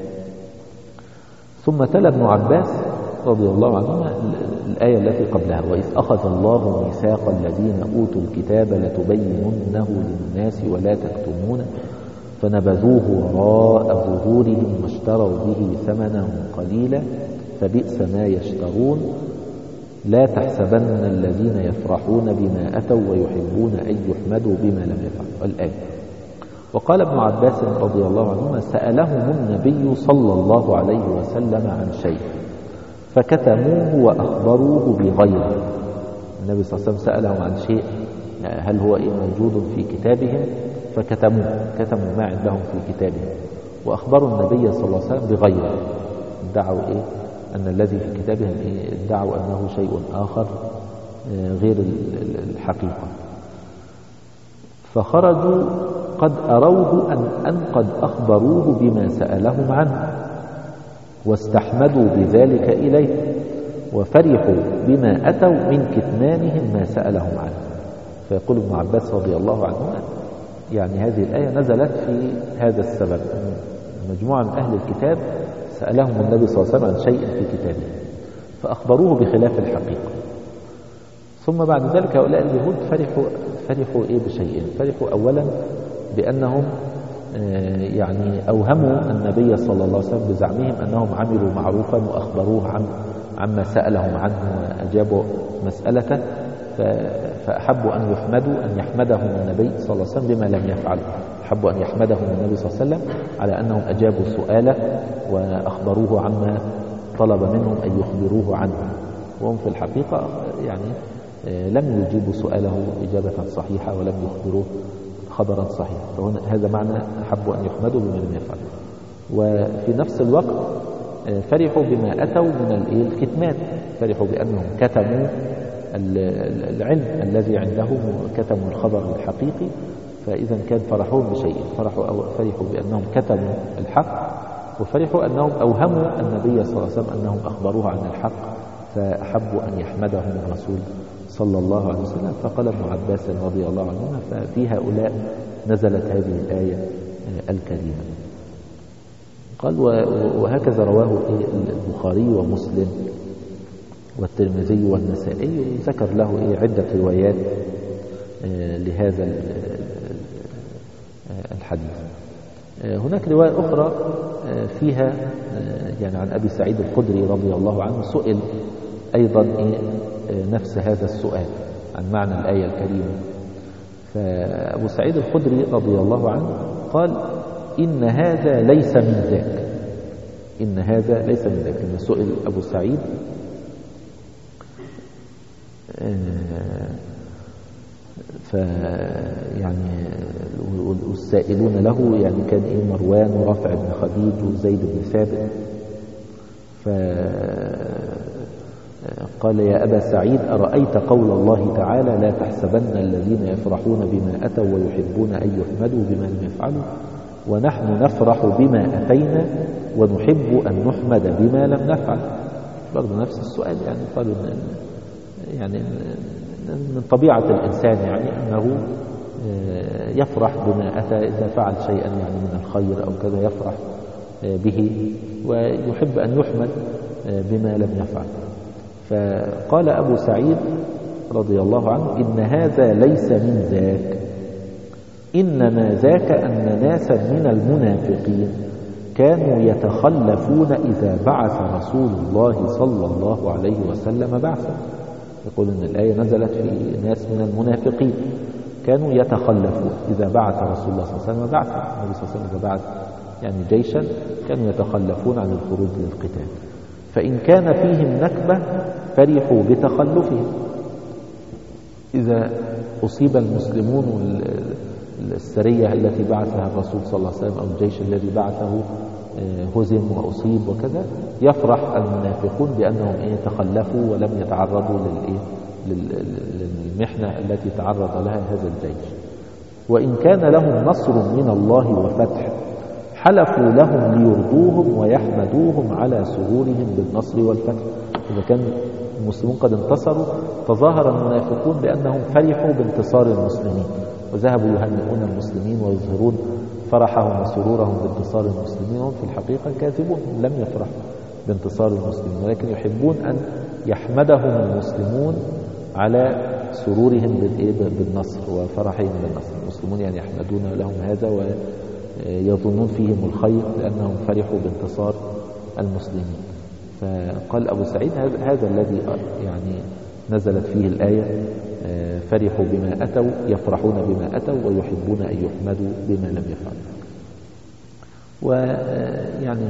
ثم تلا ابن عباس رضي الله عنهما الآية التي قبلها: وإذ أخذ الله ميثاق الذين أوتوا الكتاب لتبيننه للناس ولا تكتمونه فنبذوه وراء ظهورهم واشتروا به ثمنا قليلا فبئس ما يشترون لا تحسبن الذين يفرحون بما أتوا ويحبون أن يحمدوا بما لم يفعلوا. الآية. وقال ابن عباس رضي الله عنهما: سألهم النبي صلى الله عليه وسلم عن شيء فكتموه وأخبروه بغيره. النبي صلى الله عليه وسلم سألهم عن شيء هل هو موجود في كتابهم كتموا ما عندهم في كتابهم وأخبروا النبي صلى الله عليه وسلم بغيره. ادعوا أن الذي في كتابهم ادعوا أنه شيء آخر غير الحقيقة. فخرجوا قد أروه أن قد أخبروه بما سألهم عنه واستحمدوا بذلك إليه وفرحوا بما أتوا من كتمانهم ما سألهم عنه. فيقول ابن عباس رضي الله عنه يعني هذه الآية نزلت في هذا السبب. مجموعة من أهل الكتاب سألهم النبي صلى الله عليه وسلم عن شيء في كتابه فأخبروه بخلاف الحقيقة، ثم بعد ذلك هؤلاء اليهود فرحوا بشيء. فرحوا أولا بأنهم يعني أوهموا النبي صلى الله عليه وسلم بزعمهم أنهم عملوا معروفا وأخبروه عما سألهم عنه وأجابوا مسألته، فأحبوا أن يحمدوا أن يحمدهم النبي صلى الله عليه وسلم بما لم يفعلوا، أحبوا أن يحمدهم النبي صلى الله عليه وسلم على أنهم أجابوا سؤاله وأخبروه عما طلب منهم أن يخبروه عنه، وهم في الحقيقة يعني لم يجيبوا سؤاله إجابة صحيحة ولم يخبروه خبرا صحيحا. فهنا هذا معنى أحبوا أن يحمدوا بما لم يفعلوا. وفي نفس الوقت فرحوا بما أتوا من الكتمان، فرحوا بأنهم كتموا العلم الذي عندهم وكتموا الخبر الحقيقي، فإذا كان فرحهم بشيء، فرحوا بأنهم كتموا الحق، وفرحوا أنهم أوهموا النبي صلى الله عليه وسلم أنهم أخبروه عن الحق، فأحبوا أن يحمدهم الرسول صلى الله عليه وسلم. فقال ابن عباس رضي الله عنهما ففي هؤلاء نزلت هذه الآية الكريمة. قال وهكذا رواه البخاري ومسلم والترمذي والنسائي، ذكر له عدة روايات لهذا الحديث. هناك رواية أخرى فيها يعني عن أبي سعيد الخدري رضي الله عنه، سئل أيضا نفس هذا السؤال عن معنى الآية الكريمة. فأبو سعيد الخدري رضي الله عنه قال إن هذا ليس من ذاك، إن هذا ليس من ذاك. لما سئل أبو سعيد فيعني والسائلون له يعني كان مروان ورافع بن خديج وزيد بن ثابت، فقال يا أبا سعيد أرأيت قول الله تعالى لا تحسبن الذين يفرحون بما أتوا ويحبون أن يحمدوا بما لم يفعلوا ونحن نفرح بما أتينا ونحب أن نحمد بما لم نفعل. برضه نفس السؤال، يعني قالوا يعني من طبيعة الإنسان يعني أنه يفرح بما أتى إذا فعل شيئا يعني من الخير أو كذا يفرح به ويحب أن يحمد بما لم يفعل. فقال أبو سعيد رضي الله عنه إن هذا ليس من ذاك، إنما ذاك أن ناسا من المنافقين كانوا يتخلفون إذا بعث رسول الله صلى الله عليه وسلم بعثا. يقول إن الآية نزلت في ناس من المنافقين كانوا يتخلفون إذا بعث رسول الله صلى الله عليه وسلم بعثا، النبي صلى الله عليه وسلم إذا بعث يعني جيشا كانوا يتخلفون عن الخروج للقتال، فإن كان فيهم نكبة فرحوا بتخلفهم. إذا أصيب المسلمون والسرية التي بعثها الرسول صلى الله عليه وسلم أو الجيش الذي بعثه هزم وأصيب وكذا، يفرح المنافقون بأنهم تخلفوا ولم يتعرضوا للمحنة التي تعرض لها هذا الجيش. وإن كان لهم نصر من الله وفتح حلفوا لهم ليرضوهم ويحمدوهم على سرورهم بالنصر والفتح. إذا كان المسلمون قد انتصروا تظاهر المنافقون بأنهم فرحوا بانتصار المسلمين وذهبوا يهنئون المسلمين ويظهرون فرحهم وسرورهم بانتصار المسلمين، وهم في الحقيقة كاذبون لم يفرحوا بانتصار المسلمين، ولكن يحبون أن يحمدهم المسلمون على سرورهم بالنصر وفرحهم بالنصر. المسلمون يعني يحمدون لهم هذا ويظنون فيهم الخير لأنهم فرحوا بانتصار المسلمين. فقال أبو سعيد هذا الذي يعني نزلت فيه الآية فرحوا بما أتوا، يفرحون بما أتوا ويحبون أن يحمدوا بما لم يفعلوا. ويعني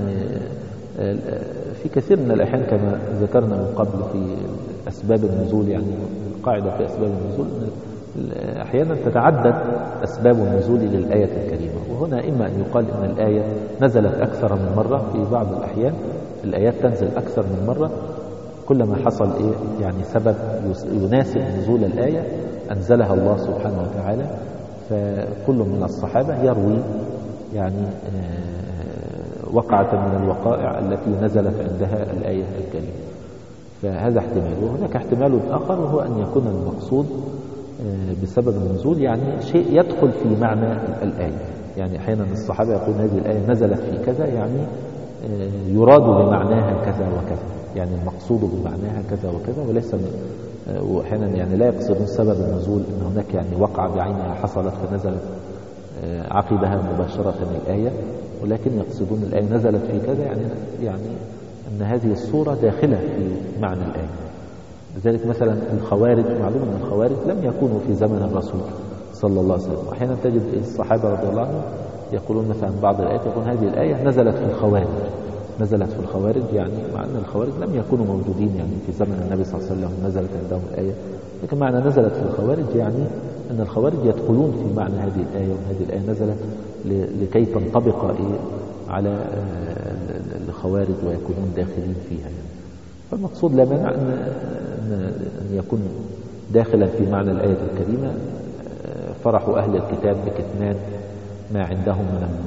في كثير من الأحيان كما ذكرنا من قبل في أسباب النزول، يعني القاعدة في أسباب النزول أحيانا تتعدد أسباب النزول للآية الكريمة، وهنا إما أن يقال إن الآية نزلت أكثر من مرة، في بعض الأحيان الآيات تنزل أكثر من مرة، كلما حصل يعني سبب يناسب نزول الآية أنزلها الله سبحانه وتعالى. فكل من الصحابة يروي يعني وقعة من الوقائع التي نزلت عندها الآية الكريمة، فهذا احتمال. وهناك احتمال آخر وهو أن يكون المقصود بسبب النزول يعني شيء يدخل في معنى الآية. يعني أحيانا الصحابة يقول هذه الآية نزلت في كذا، يعني يراد بمعناها كذا وكذا، يعني المقصود بمعناها كذا وكذا، وليس وأحيانا يعني لا يقصدون سبب النزول أن هناك يعني وقعة بعينها حصلت فنزلت عقبها مباشرة الآية، ولكن يقصدون الآية نزلت في كذا، يعني أن هذه الصورة داخلة في معنى الآية. لذلك مثلا الخوارج، معلوم أن الخوارج لم يكونوا في زمن الرسول صلى الله عليه وسلم. أحيانا تجد الصحابة رضي الله عنهم يقولون مثلا بعض الآيات يقول هذه الآية نزلت في الخوارج، نزلت في الخوارج، يعني مع أن الخوارج لم يكونوا موجودين يعني في زمن النبي صلى الله عليه وسلم نزلت عندهم الآية، لكن معنى نزلت في الخوارج يعني أن الخوارج يدخلون في معنى هذه الآية، وهذه الآية نزلت لكي تنطبق على الخوارج ويكونون داخلين فيها يعني. فالمقصود لا مانع أن يكون داخلا في معنى الآية الكريمة فرح أهل الكتاب بكتمان ما عندهم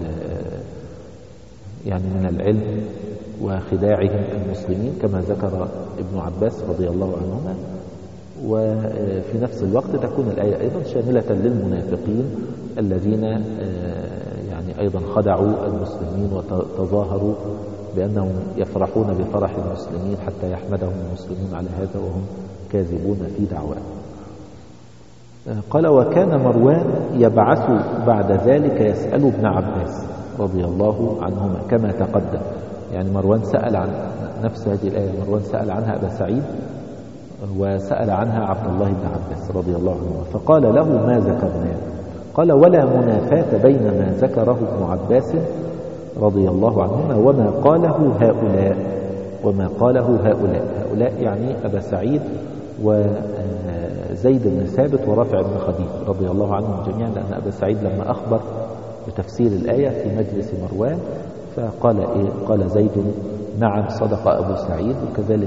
من العلم وخداعهم المسلمين كما ذكر ابن عباس رضي الله عنهما. وفي نفس الوقت تكون الآية أيضا شاملة للمنافقين الذين يعني أيضا خدعوا المسلمين وتظاهروا بأنهم يفرحون بفرح المسلمين حتى يحمدهم المسلمون على هذا وهم كاذبون في دعواهم. قال وكان مروان يبعث بعد ذلك يسأل ابن عباس رضي الله عنهما كما تقدم. يعني مروان سأل عن نفس هذه الآية، مروان سأل عنها أبا سعيد وسأل عنها عبد الله بن عباس رضي الله عنهما فقال له ما ذكرناه. قال ولا منافاة بين ما ذكره ابن عباس رضي الله عنهما وما قاله هؤلاء، وما قاله هؤلاء يعني أبا سعيد وزيد بن ثابت ورافع بن خديج رضي الله عنهم جميعا، لأن أبا سعيد لما أخبر بتفسير الآية في مجلس مروان فقال قال زيد نعم صدق أبو سعيد، وكذلك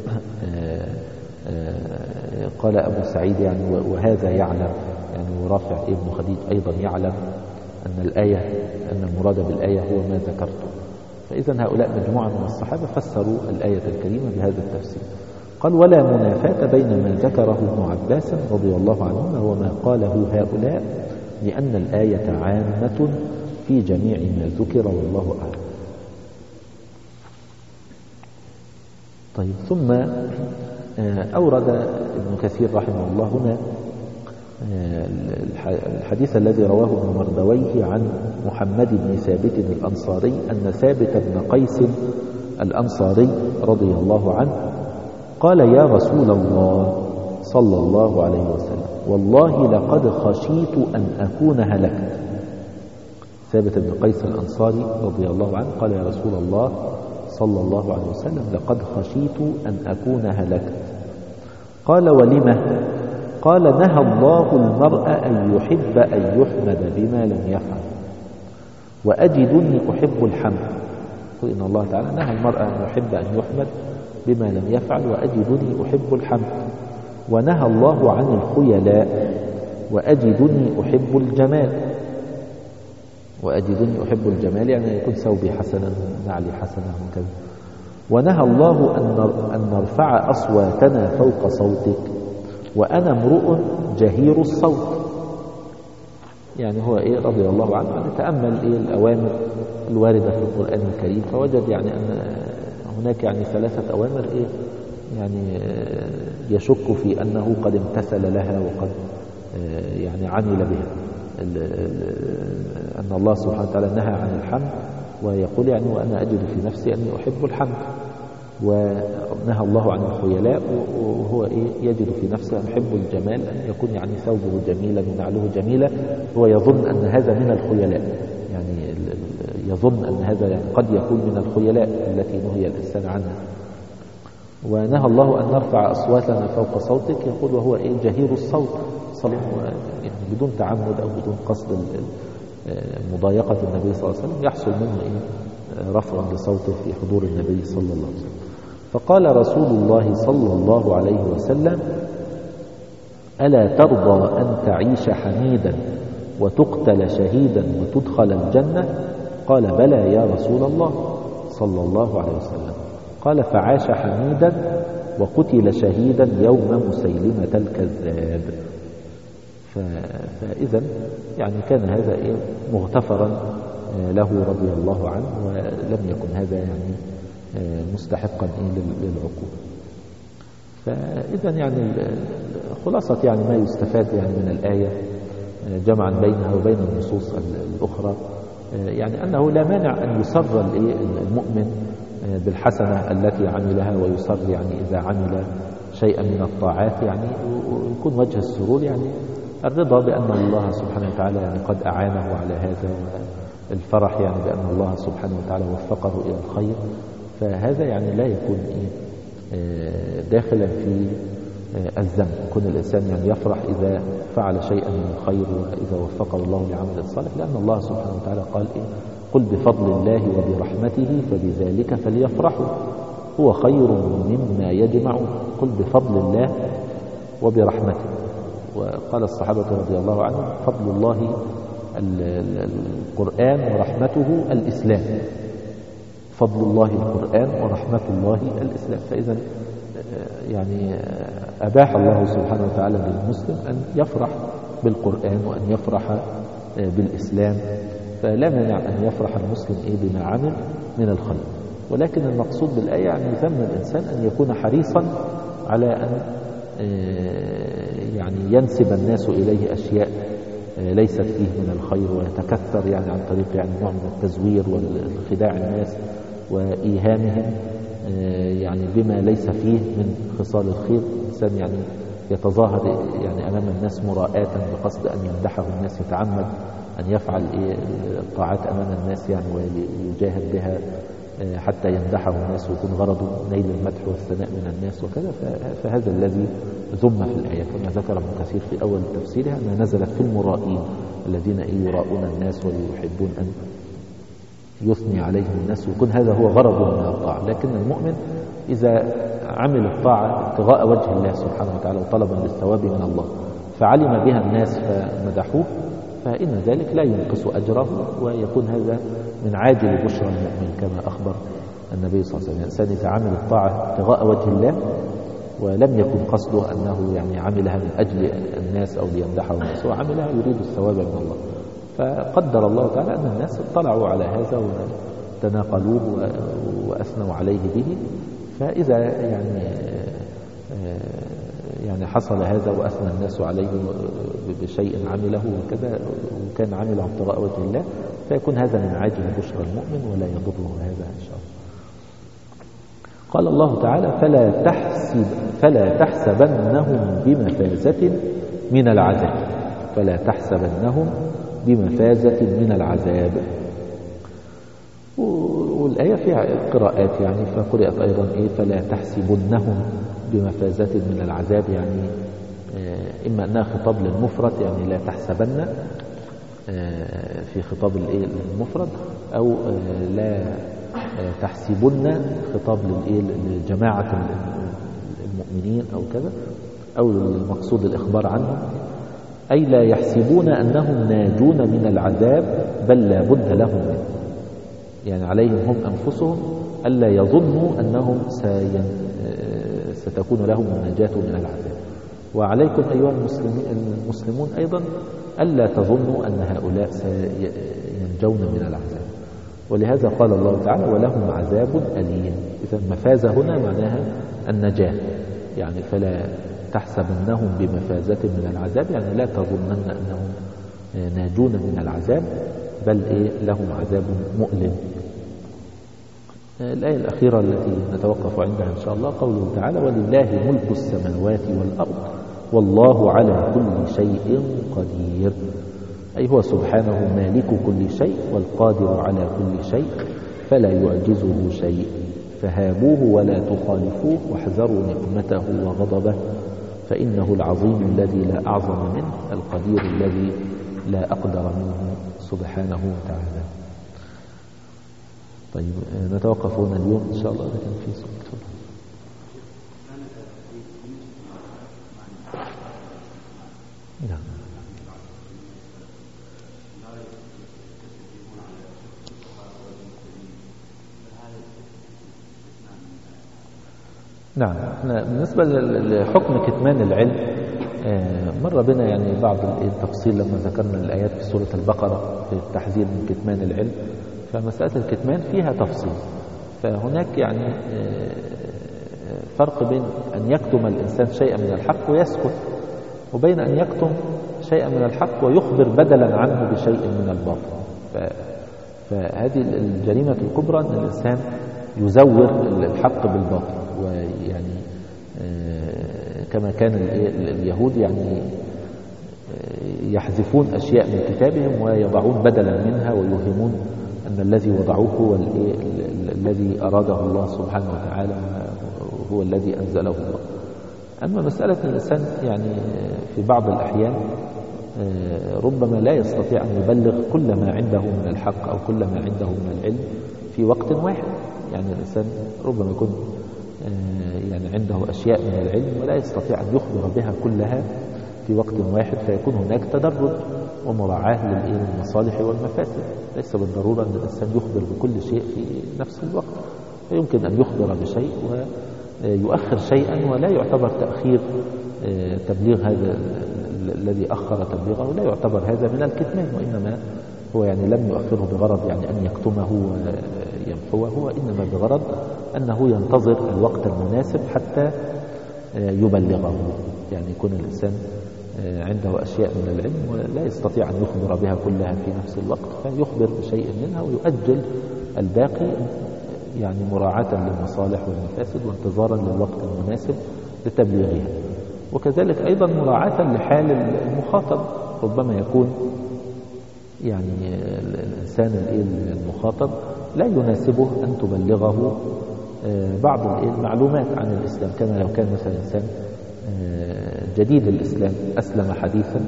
قال أبو سعيد يعني وهذا يعلم، يعني ورافع ابن خديج أيضا يعلم أن الآية أن المراد بالآية هو ما ذكرته. فإذا هؤلاء مجموعة من الصحابة فسروا الآية الكريمة بهذا التفسير. قال ولا منافاة بين ما ذكره ابن عباس رضي الله عنهما وما قاله هؤلاء لأن الآية عامة في جميع ما ذكر والله أعلم. طيب ثم أورد ابن كثير رحمه الله هنا الحديث الذي رواه ابن مردويه عن محمد بن ثابت الأنصاري أن ثابت بن قيس الأنصاري رضي الله عنه قال يا رسول الله صلى الله عليه وسلم والله لقد خشيت أن أكون هلكت. ثابت بن قيس الأنصاري رضي الله عنه قال يا رسول الله صلى الله عليه وسلم لقد خشيت أن أكون هلكت. قال ولم؟ قال نهى الله المرء أن يحب أن يحمد بما لم يفعل وأجدني أحب الحمد. إن الله تعالى نهى المرء أن يحب أن يحمد بما لم يفعل وأجدني أحب الحمد. ونهى الله عن الخيلاء وأجدني أحب الجمال. وأجدني أحب الجمال يعني يكون ثوبي حسنا نعلي حسنا وكذا. ونهى الله أن نرفع أصواتنا فوق صوتك وأنا امرؤ جهير الصوت. يعني هو رضي الله عنه تأمل الأوامر الواردة في القرآن الكريم فوجد يعني أن هناك يعني 3 أوامر يعني يشك في أنه قد امتثل لها وقد يعني عمل بها. أن الله سبحانه وتعالى نهى عن الحمد ويقول يعني وأنا أجد في نفسي أني أحب الحمد. ونهى الله عن الخيلاء وهو يجد في نفسه أن يحب الجمال أن يكون يعني ثوبه جميلا ونعله جميلا. هو يظن أن هذا من الخيلاء، يعني يظن أن هذا يعني قد يكون من الخيلاء التي نهي الإنسان عنها. ونهى الله أن نرفع أصواتنا فوق صوتك يقول وهو جهير الصوت يعني بدون تعمد أو بدون قصد مضايقة النبي صلى الله عليه وسلم يحصل منه رفعا لصوته في حضور النبي صلى الله عليه وسلم. فقال رسول الله صلى الله عليه وسلم ألا ترضى أن تعيش حميدا وتقتل شهيدا وتدخل الجنة؟ قال بلى يا رسول الله صلى الله عليه وسلم. قال فعاش حميدا وقتل شهيدا يوم مسيلمة الكذاب. فإذا يعني كان هذا مغتفرا له رضي الله عنه ولم يكن هذا يعني مستحقا للعقوبة. فإذا يعني خلاصة يعني ما يستفاد يعني من الآية جمعا بينها وبين النصوص الأخرى يعني أنه لا مانع أن يسر المؤمن بالحسنة التي عملها ويسر يعني إذا عمل شيئا من الطاعات يعني، ويكون وجه السرور يعني الرضا بأن الله سبحانه وتعالى يعني قد أعانه على هذا، والفرح يعني بأن الله سبحانه وتعالى وفقه إلى الخير. فهذا يعني لا يكون داخلا في الذنب. يكون الإنسان يعني يفرح إذا فعل شيئا من الخير وإذا وفقه الله لعمل الصالح، لأن الله سبحانه وتعالى قال قل بفضل الله وبرحمته فبذلك فليفرحوا هو خير مما يجمعون. قل بفضل الله وبرحمته. وقال الصحابة رضي الله عنهم فضل الله القرآن ورحمته الإسلام. فضل الله القرآن ورحمة الله الإسلام. فإذا يعني أباح الله سبحانه وتعالى للمسلم أن يفرح بالقرآن وأن يفرح بالإسلام، فلا مانع أن يفرح المسلم بما عمل من الخير. ولكن المقصود بالآية يعني ذم الإنسان أن يكون حريصا على أن يعني ينسب الناس إليه أشياء ليست فيه من الخير، ويتكثر يعني عن طريق يعني نوع من التزوير والخداع الناس وإيهامهم يعني بما ليس فيه من خصال الخير. الإنسان يعني يتظاهر يعني أمام الناس مراءة بقصد أن يمدحه الناس، يتعمد أن يفعل الطاعات أمام الناس يعني ويجاهد بها حتى يمدحه الناس ويكون غرضه نيل المدح والثناء من الناس وكذا. فهذا الذي ذم في الآية كما ذكر ابن كثير في أول تفسيرها أنها نزلت في المرائين الذين يراؤون الناس ويحبون أن يثني عليهم الناس، ويكون هذا هو غرضه من الطاعة. لكن المؤمن إذا عمل الطاعة ابتغاء وجه الله سبحانه وتعالى وطلبا للثواب من الله فعلم بها الناس فمدحوه، فإن ذلك لا ينقص أجره، ويكون هذا من عاجل بشرى المؤمن كما أخبر النبي صلى الله عليه وسلم. الإنسان إذا عمل الطاعة ابتغاء وجه الله ولم يكن قصده أنه يعني عملها من أجل الناس أو ليمدحه الناس، وعملها يريد الثواب من الله، فقدر الله تعالى أن الناس اطلعوا على هذا وتناقلوه وأثنوا عليه به. فإذا يعني حصل هذا وأثنى الناس عليه بشيء عمله وكذا وكان عمله ابتغاء وجه الله، فيكون هذا من عاجل بشرى المؤمن ولا يضره هذا إن شاء الله. قال الله تعالى فلا تحسبنهم بمفازة من العذاب. فلا تحسبنهم بمفازة من العذاب. والآية فيها قراءات يعني، فقرأت أيضا فلا تحسبنهم بمفازة من العذاب، يعني إما أنها خطاب للمفرد يعني لا تحسبن في خطاب المفرد، أو لا تحسبن خطاب لجماعة المؤمنين أو كذا، أو المقصود الإخبار عنهم، أي لا يحسبون أنهم ناجون من العذاب بل لا بد لهم منه. يعني عليهم هم أنفسهم ألا يظنوا أنهم ستكون لهم النجاة من العذاب. وعليكم أيها المسلمون أيضا ألا تظنوا أن هؤلاء سينجون من العذاب. ولهذا قال الله تعالى ولهم عذاب أليم. إذا المفازة هنا معناها النجاة، يعني فلا تحسبنهم بمفازة من العذاب، يعني لا تظنن أنهم ناجون من العذاب بل لهم عذاب مؤلم. الآية الأخيرة التي نتوقف عندها إن شاء الله قوله تعالى ولله ملك السماوات والأرض والله على كل شيء قدير، أي هو سبحانه مالك كل شيء والقادر على كل شيء فلا يعجزه شيء، فهابوه ولا تخالفوه واحذروا نقمته وغضبه فإنه العظيم الذي لا أعظم منه القدير الذي لا أقدر منه سبحانه وتعالى. طيب نتوقف هنا اليوم إن شاء الله إذا كان في سؤال. نعم. نعم. بالنسبة لحكم كتمان العلم مر بنا يعني بعض التفصيل لما ذكرنا الآيات في سورة البقرة في التحذير من كتمان العلم. فمسألة الكتمان فيها تفصيل، فهناك يعني فرق بين أن يكتم الإنسان شيئا من الحق ويسكت، وبين أن يكتم شيئا من الحق ويخبر بدلا عنه بشيء من الباطل. فهذه الجريمة الكبرى أن الإنسان يزور الحق بالباطل، ويعني كما كان اليهود يعني يحذفون أشياء من كتابهم ويضعون بدلا منها ويوهمون أن الذي وضعوه هو الذي أراده الله سبحانه وتعالى هو الذي أنزله الله. أما مسألة الإنسان يعني في بعض الأحيان ربما لا يستطيع أن يبلغ كل ما عنده من الحق أو كل ما عنده من العلم في وقت واحد. يعني الإنسان ربما يكون يعني عنده أشياء من العلم ولا يستطيع أن يخبر بها كلها في وقت واحد، فيكون هناك تدرج ومراعاة للمصالح والمفاسد. ليس بالضرورة أن الإنسان يخبر بكل شيء في نفس الوقت، فيمكن أن يخبر بشيء ويؤخر شيئا ولا يعتبر تأخير تبليغ هذا الذي أخر تبليغه، لا يعتبر هذا من الكتمان، وإنما هو يعني لم يؤخره بغرض يعني أن يكتمه ويمحوه، وإنما بغرض أنه ينتظر الوقت المناسب حتى يبلغه. يعني يكون الإنسان عنده أشياء من العلم ولا يستطيع أن يخبر بها كلها في نفس الوقت، فيخبر بشيء منها ويؤجل الباقي يعني مراعاة للمصالح والمفاسد وانتظارا للوقت المناسب لتبليغها. وكذلك أيضا مراعاة لحال المخاطب. ربما يكون يعني الإنسان المخاطب لا يناسبه أن تبلغه بعض المعلومات عن الإسلام، كما لو كان مثلا إنسان جديد الإسلام أسلم حديثا،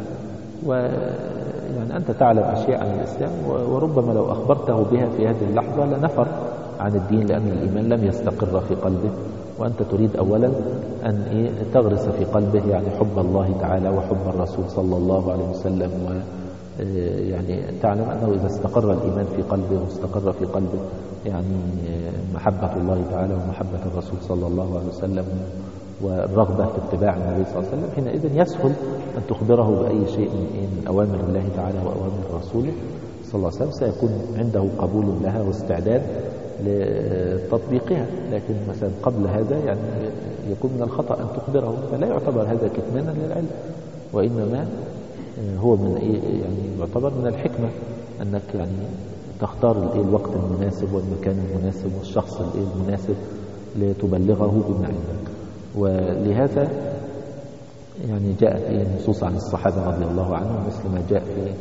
ويعني أنت تعلم أشياء عن الإسلام وربما لو أخبرته بها في هذه اللحظة لنفر عن الدين، لأن الإيمان لم يستقر في قلبه، وأنت تريد أولا أن تغرس في قلبه يعني حب الله تعالى وحب الرسول صلى الله عليه وسلم، يعني تعلم أنه إذا استقر الإيمان في قلبه واستقر في قلبه يعني محبة الله تعالى ومحبة الرسول صلى الله عليه وسلم والرغبة في اتباع النبي صلى الله عليه وسلم، حينئذ يسهل أن تخبره بأي شيء من أوامر الله تعالى وأوامر رسوله صلى الله عليه وسلم، سيكون عنده قبول لها واستعداد لتطبيقها. لكن مثلا قبل هذا يعني يكون من الخطأ أن تخبره، فلا يعتبر هذا كتمانا للعلم، وإنما هو من يعني يعتبر من الحكمة أنك يعني تختار الوقت المناسب والمكان المناسب والشخص المناسب لتبلغه بما عندك. ولهذا يعني جاءت نصوص عن الصحابة رضي الله عنهم، مثل ما جاء في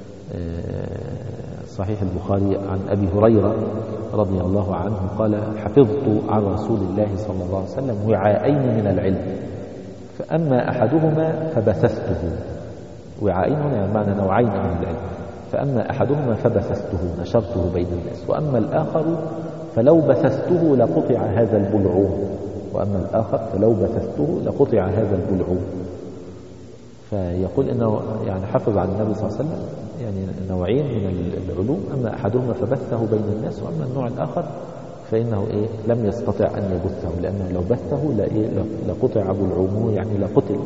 صحيح البخاري عن أبي هريرة رضي الله عنه قال: حفظت عن رسول الله صلى الله عليه وسلم وعاءين من العلم، فأما أحدهما فبثثته. وعاءين يعني معنى نوعين من العلم، فأما أحدهما فبثثته نشرته بين الناس، وأما الآخر فلو بثثته لقطع هذا البلعوم، وأما الآخر فلو بثثته لقطع هذا البلعوم. فيقول إنه يعني حفظ عن النبي صلى الله عليه وسلم يعني نوعين من العلوم، أما أحدهما فبثه بين الناس، وأما النوع الآخر فإنه لم يستطع أن يبثه، لأنه لو بثه لقطع بلعومه يعني لقتل.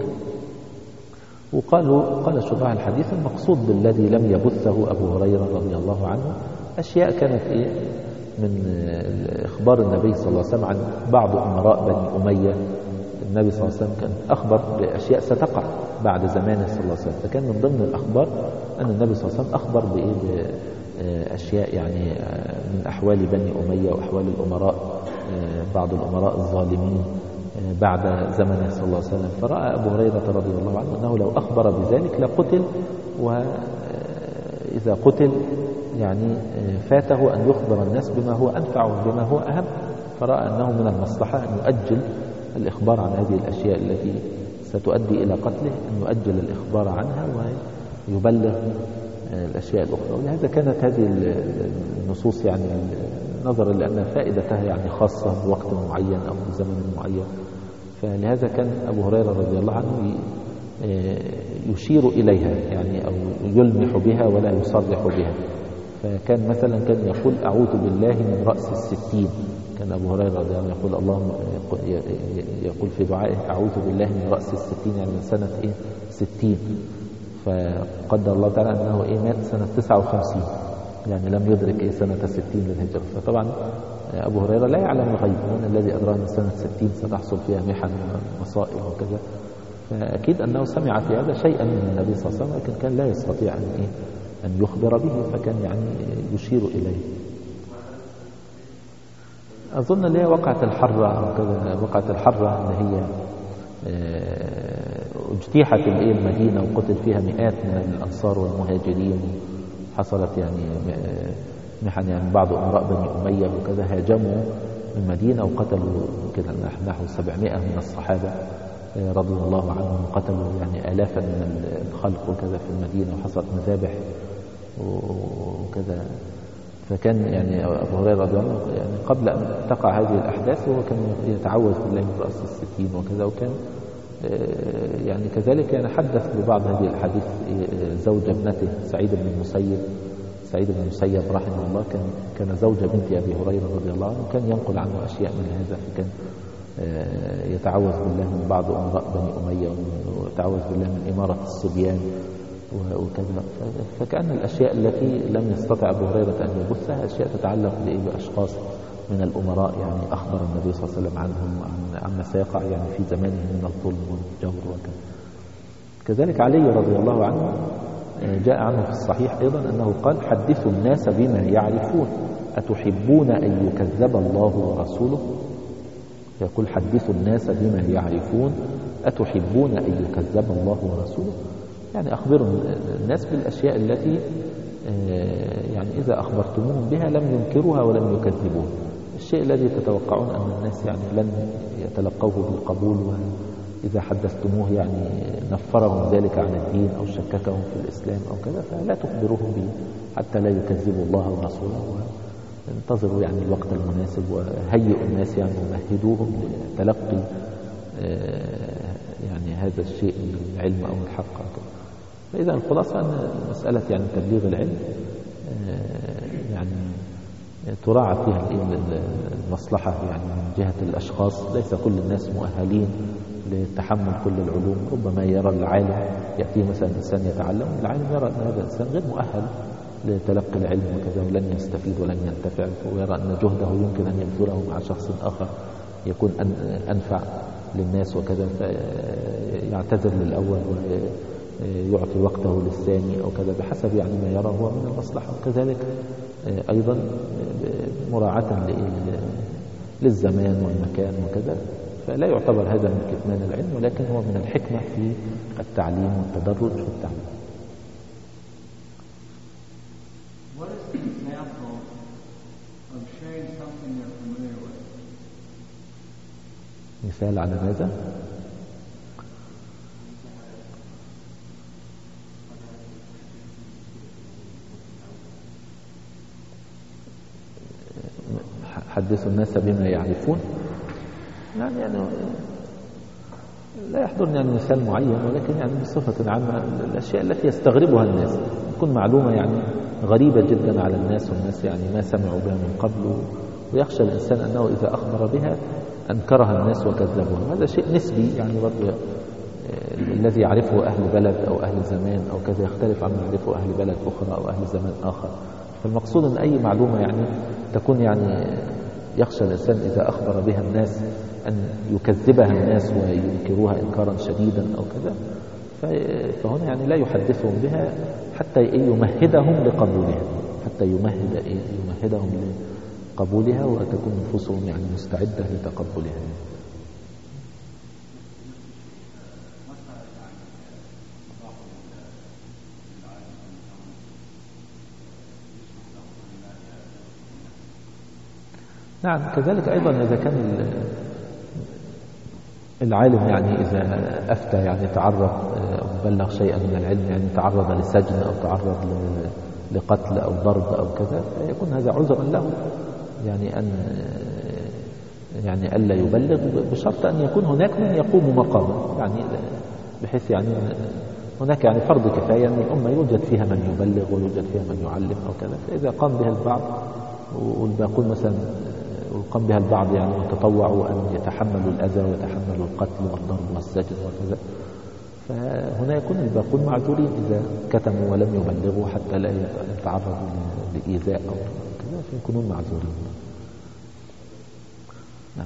قال شراح الحديث المقصود بالذي لم يبثه أبو هريرة رضي الله عنه أشياء كانت من إخبار النبي صلى الله عليه وسلم عن بعض أمراء بني أمية. النبي صلى الله عليه وسلم كان أخبر بأشياء ستقع بعد زمانه صلى الله عليه وسلم، فكان من ضمن الأخبار أن النبي صلى الله عليه وسلم أخبر بأشياء يعني من أحوال بني أمية وأحوال الأمراء، بعض الأمراء الظالمين بعد زمنه صلى الله عليه وسلم. فرأى أبو هريرة رضي الله عنه أنه لو أخبر بذلك لقتل، وإذا قتل يعني فاته أن يخبر الناس بما هو أنفع وبما هو أهم، فرأى أنه من المصلحة أن يؤجل الإخبار عن هذه الأشياء التي ستؤدي إلى قتله، أن يؤجل الإخبار عنها ويبلغ الأشياء الأخرى. ولهذا كانت هذه النصوص يعني نظرا لأن فائدتها يعني خاصة بوقت معين أو بزمن معين، فلهذا كان أبو هريرة رضي الله عنه يشير إليها يعني أو يلمح بها ولا يصرح بها. فكان مثلا كان يقول: أعوذ بالله من رأس الستين. كان أبو هريرة رضي الله عنه يقول اللهم يقول في دعائه: أعوذ بالله من رأس الستين، يعني من سنة 60. فقدر الله تعالى أنه مات سنة 59، يعني لم يدرك سنة 60 للهجرة. فطبعا أبو هريرة لا يعلم الغيب، من الذي أدرى أن سنة 60 ستحصل فيها محن ومصائب وكذا. فأكيد أنه سمع في هذا شيئا من النبي صلى الله عليه وسلم، لكن كان لا يستطيع أن يخبر به، فكان يعني يشير إليه. أظن اللي هي وقعة الحرة أو كذا، وقعة الحرة أن هي اجتيحت المدينة وقتل فيها مئات من الأنصار والمهاجرين. حصلت يعني محن يعني بعض أمراء بني أمية وكذا هاجموا المدينة وقتلوا كده نحو 700 من الصحابة رضي الله عنهم، قتلوا يعني آلافا من الخلق وكذا في المدينة، وحصلت مذابح وكذا. فكان يعني أبو هريرة رضي الله عنه يعني قبل أن تقع هذه الأحداث هو كان يتعوذ بالله من رأس الستين وكذا، وكان يعني كذلك يعني حدث ببعض هذه الأحاديث زوج ابنته سعيد بن المسيب رحمه الله، كان زوج بنت أبي هريرة رضي الله عنه، وكان ينقل عنه أشياء من هذا. فكان يتعوذ بالله من بعض أمراء بني أمية، ويتعوذ بالله من إمارة الصبيان وكذا. فكأن الأشياء التي لم يستطع أبو هريرة أن يبثها أشياء تتعلق بأشخاص من الأمراء، يعني أخبر النبي صلى الله عليه وسلم عنهم عما سيقع يعني في زمانه من الظلم والجور وكذا. كذلك علي رضي الله عنه جاء عنه في الصحيح أيضا أنه قال: حدثوا الناس بما يعرفون أتحبون أن يكذب الله ورسوله؟ يقول: حدثوا الناس بما يعرفون أتحبون أن يكذب الله ورسوله؟ يعني أخبروا الناس بالأشياء التي يعني إذا أخبرتموهم بها لم ينكروها ولم يكذبوها، الشيء الذي تتوقعون أن الناس يعني لن يتلقوه بالقبول، وإذا حدثتموه يعني نفرهم ذلك عن الدين أو شككهم في الإسلام أو كذا، فلا تخبروهم به حتى لا يكذبوا الله ورسوله. وانتظروا يعني الوقت المناسب، وهيئوا الناس يعني ومهدوهم لتلقي يعني هذا الشيء من العلم أو الحق. فإذا الخلاصة أن مسألة يعني تبليغ العلم يعني تراعى فيها المصلحة يعني من جهة الأشخاص. ليس كل الناس مؤهلين لتحمل كل العلوم. ربما يرى العالم يأتيه مثلا إنسان يتعلم، العالم يرى أن هذا الإنسان غير مؤهل لتلقي العلم وكذا، ولن يستفيد ولن ينتفع، ويرى أن جهده يمكن أن يبذله مع شخص آخر يكون أنفع للناس وكذا، فيعتذر للأول ويعطي وقته للثاني أو كذا بحسب يعني ما يرى هو من المصلحة. وكذلك أيضا مراعاة للزمان والمكان وكذا، فلا يعتبر هذا من كتمان العلم، ولكن هو من الحكمة في التعليم والتدرج في التعليم. What is the example of sharing something you're familiar with? مثال على ماذا؟ حدثوا الناس بما يعرفون. يعني لا يحضرني يعني مثال معين، ولكن يعني بصفة عامة الأشياء التي يستغربها الناس تكون معلومة يعني غريبة جدا على الناس، والناس يعني ما سمعوا بها من قبل، ويخشى الإنسان أنه إذا أخبر بها أنكرها الناس وكذبوها. هذا شيء نسبي يعني برضه، الذي يعرفه أهل بلد أو أهل زمان أو كذا يختلف عن يعرفه أهل بلد أخرى أو أهل زمان آخر. فالمقصود أن أي معلومة يعني تكون يعني يخشى الإنسان إذا أخبر بها الناس أن يكذبها الناس وينكروها إنكارا شديدا أو كذا، فهنا يعني لا يحدثهم بها حتى يمهدهم لقبولها، حتى يمهدهم لقبولها وتكون نفوسهم يعني مستعدة لتقبلها. نعم، كذلك أيضا إذا كان العالم يعني إذا أفتى يعني تعرض أو بلغ شيئا من العلم يعني تعرض لسجن أو تعرض لقتل أو ضرب أو كذا، فيكون هذا عذرا له يعني ألا يبلغ، بشرط أن يكون هناك من يقوم مقامه، يعني بحيث يعني هناك يعني فرض كفاية أن الأمة يوجد فيها من يبلغ ويوجد فيها من يعلم أو كذا، فإذا قام بها البعض والباقون مثلا وقام بها البعض يعني وتطوعوا أن يتحملوا الأذى ويتحملوا القتل والضرب والسجن وكذا، فهنا يكون الباقون معذورين إذا كتموا ولم يبلغوا حتى لا يتعرضوا لإيذاء أو كذا، فيكونون معذورين. نعم.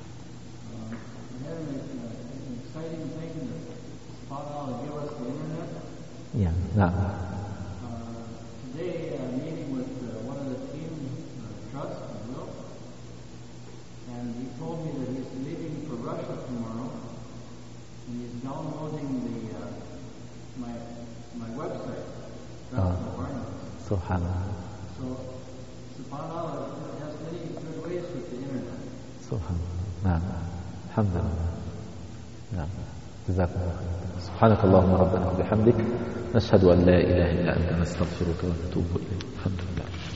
نعم. And he told me that he's leaving for Russia tomorrow, and he's downloading my website. Subhanallah. So, subhanallah, it has many good ways with the internet. Subhanallah. نعم. الحمد لله. نعم. جزاكم الله خيرا. سبحانك اللهم ربنا وبحمدك نشهد أن لا إله إلا أنت نستغفرك ونتوب إليك. الحمد لله.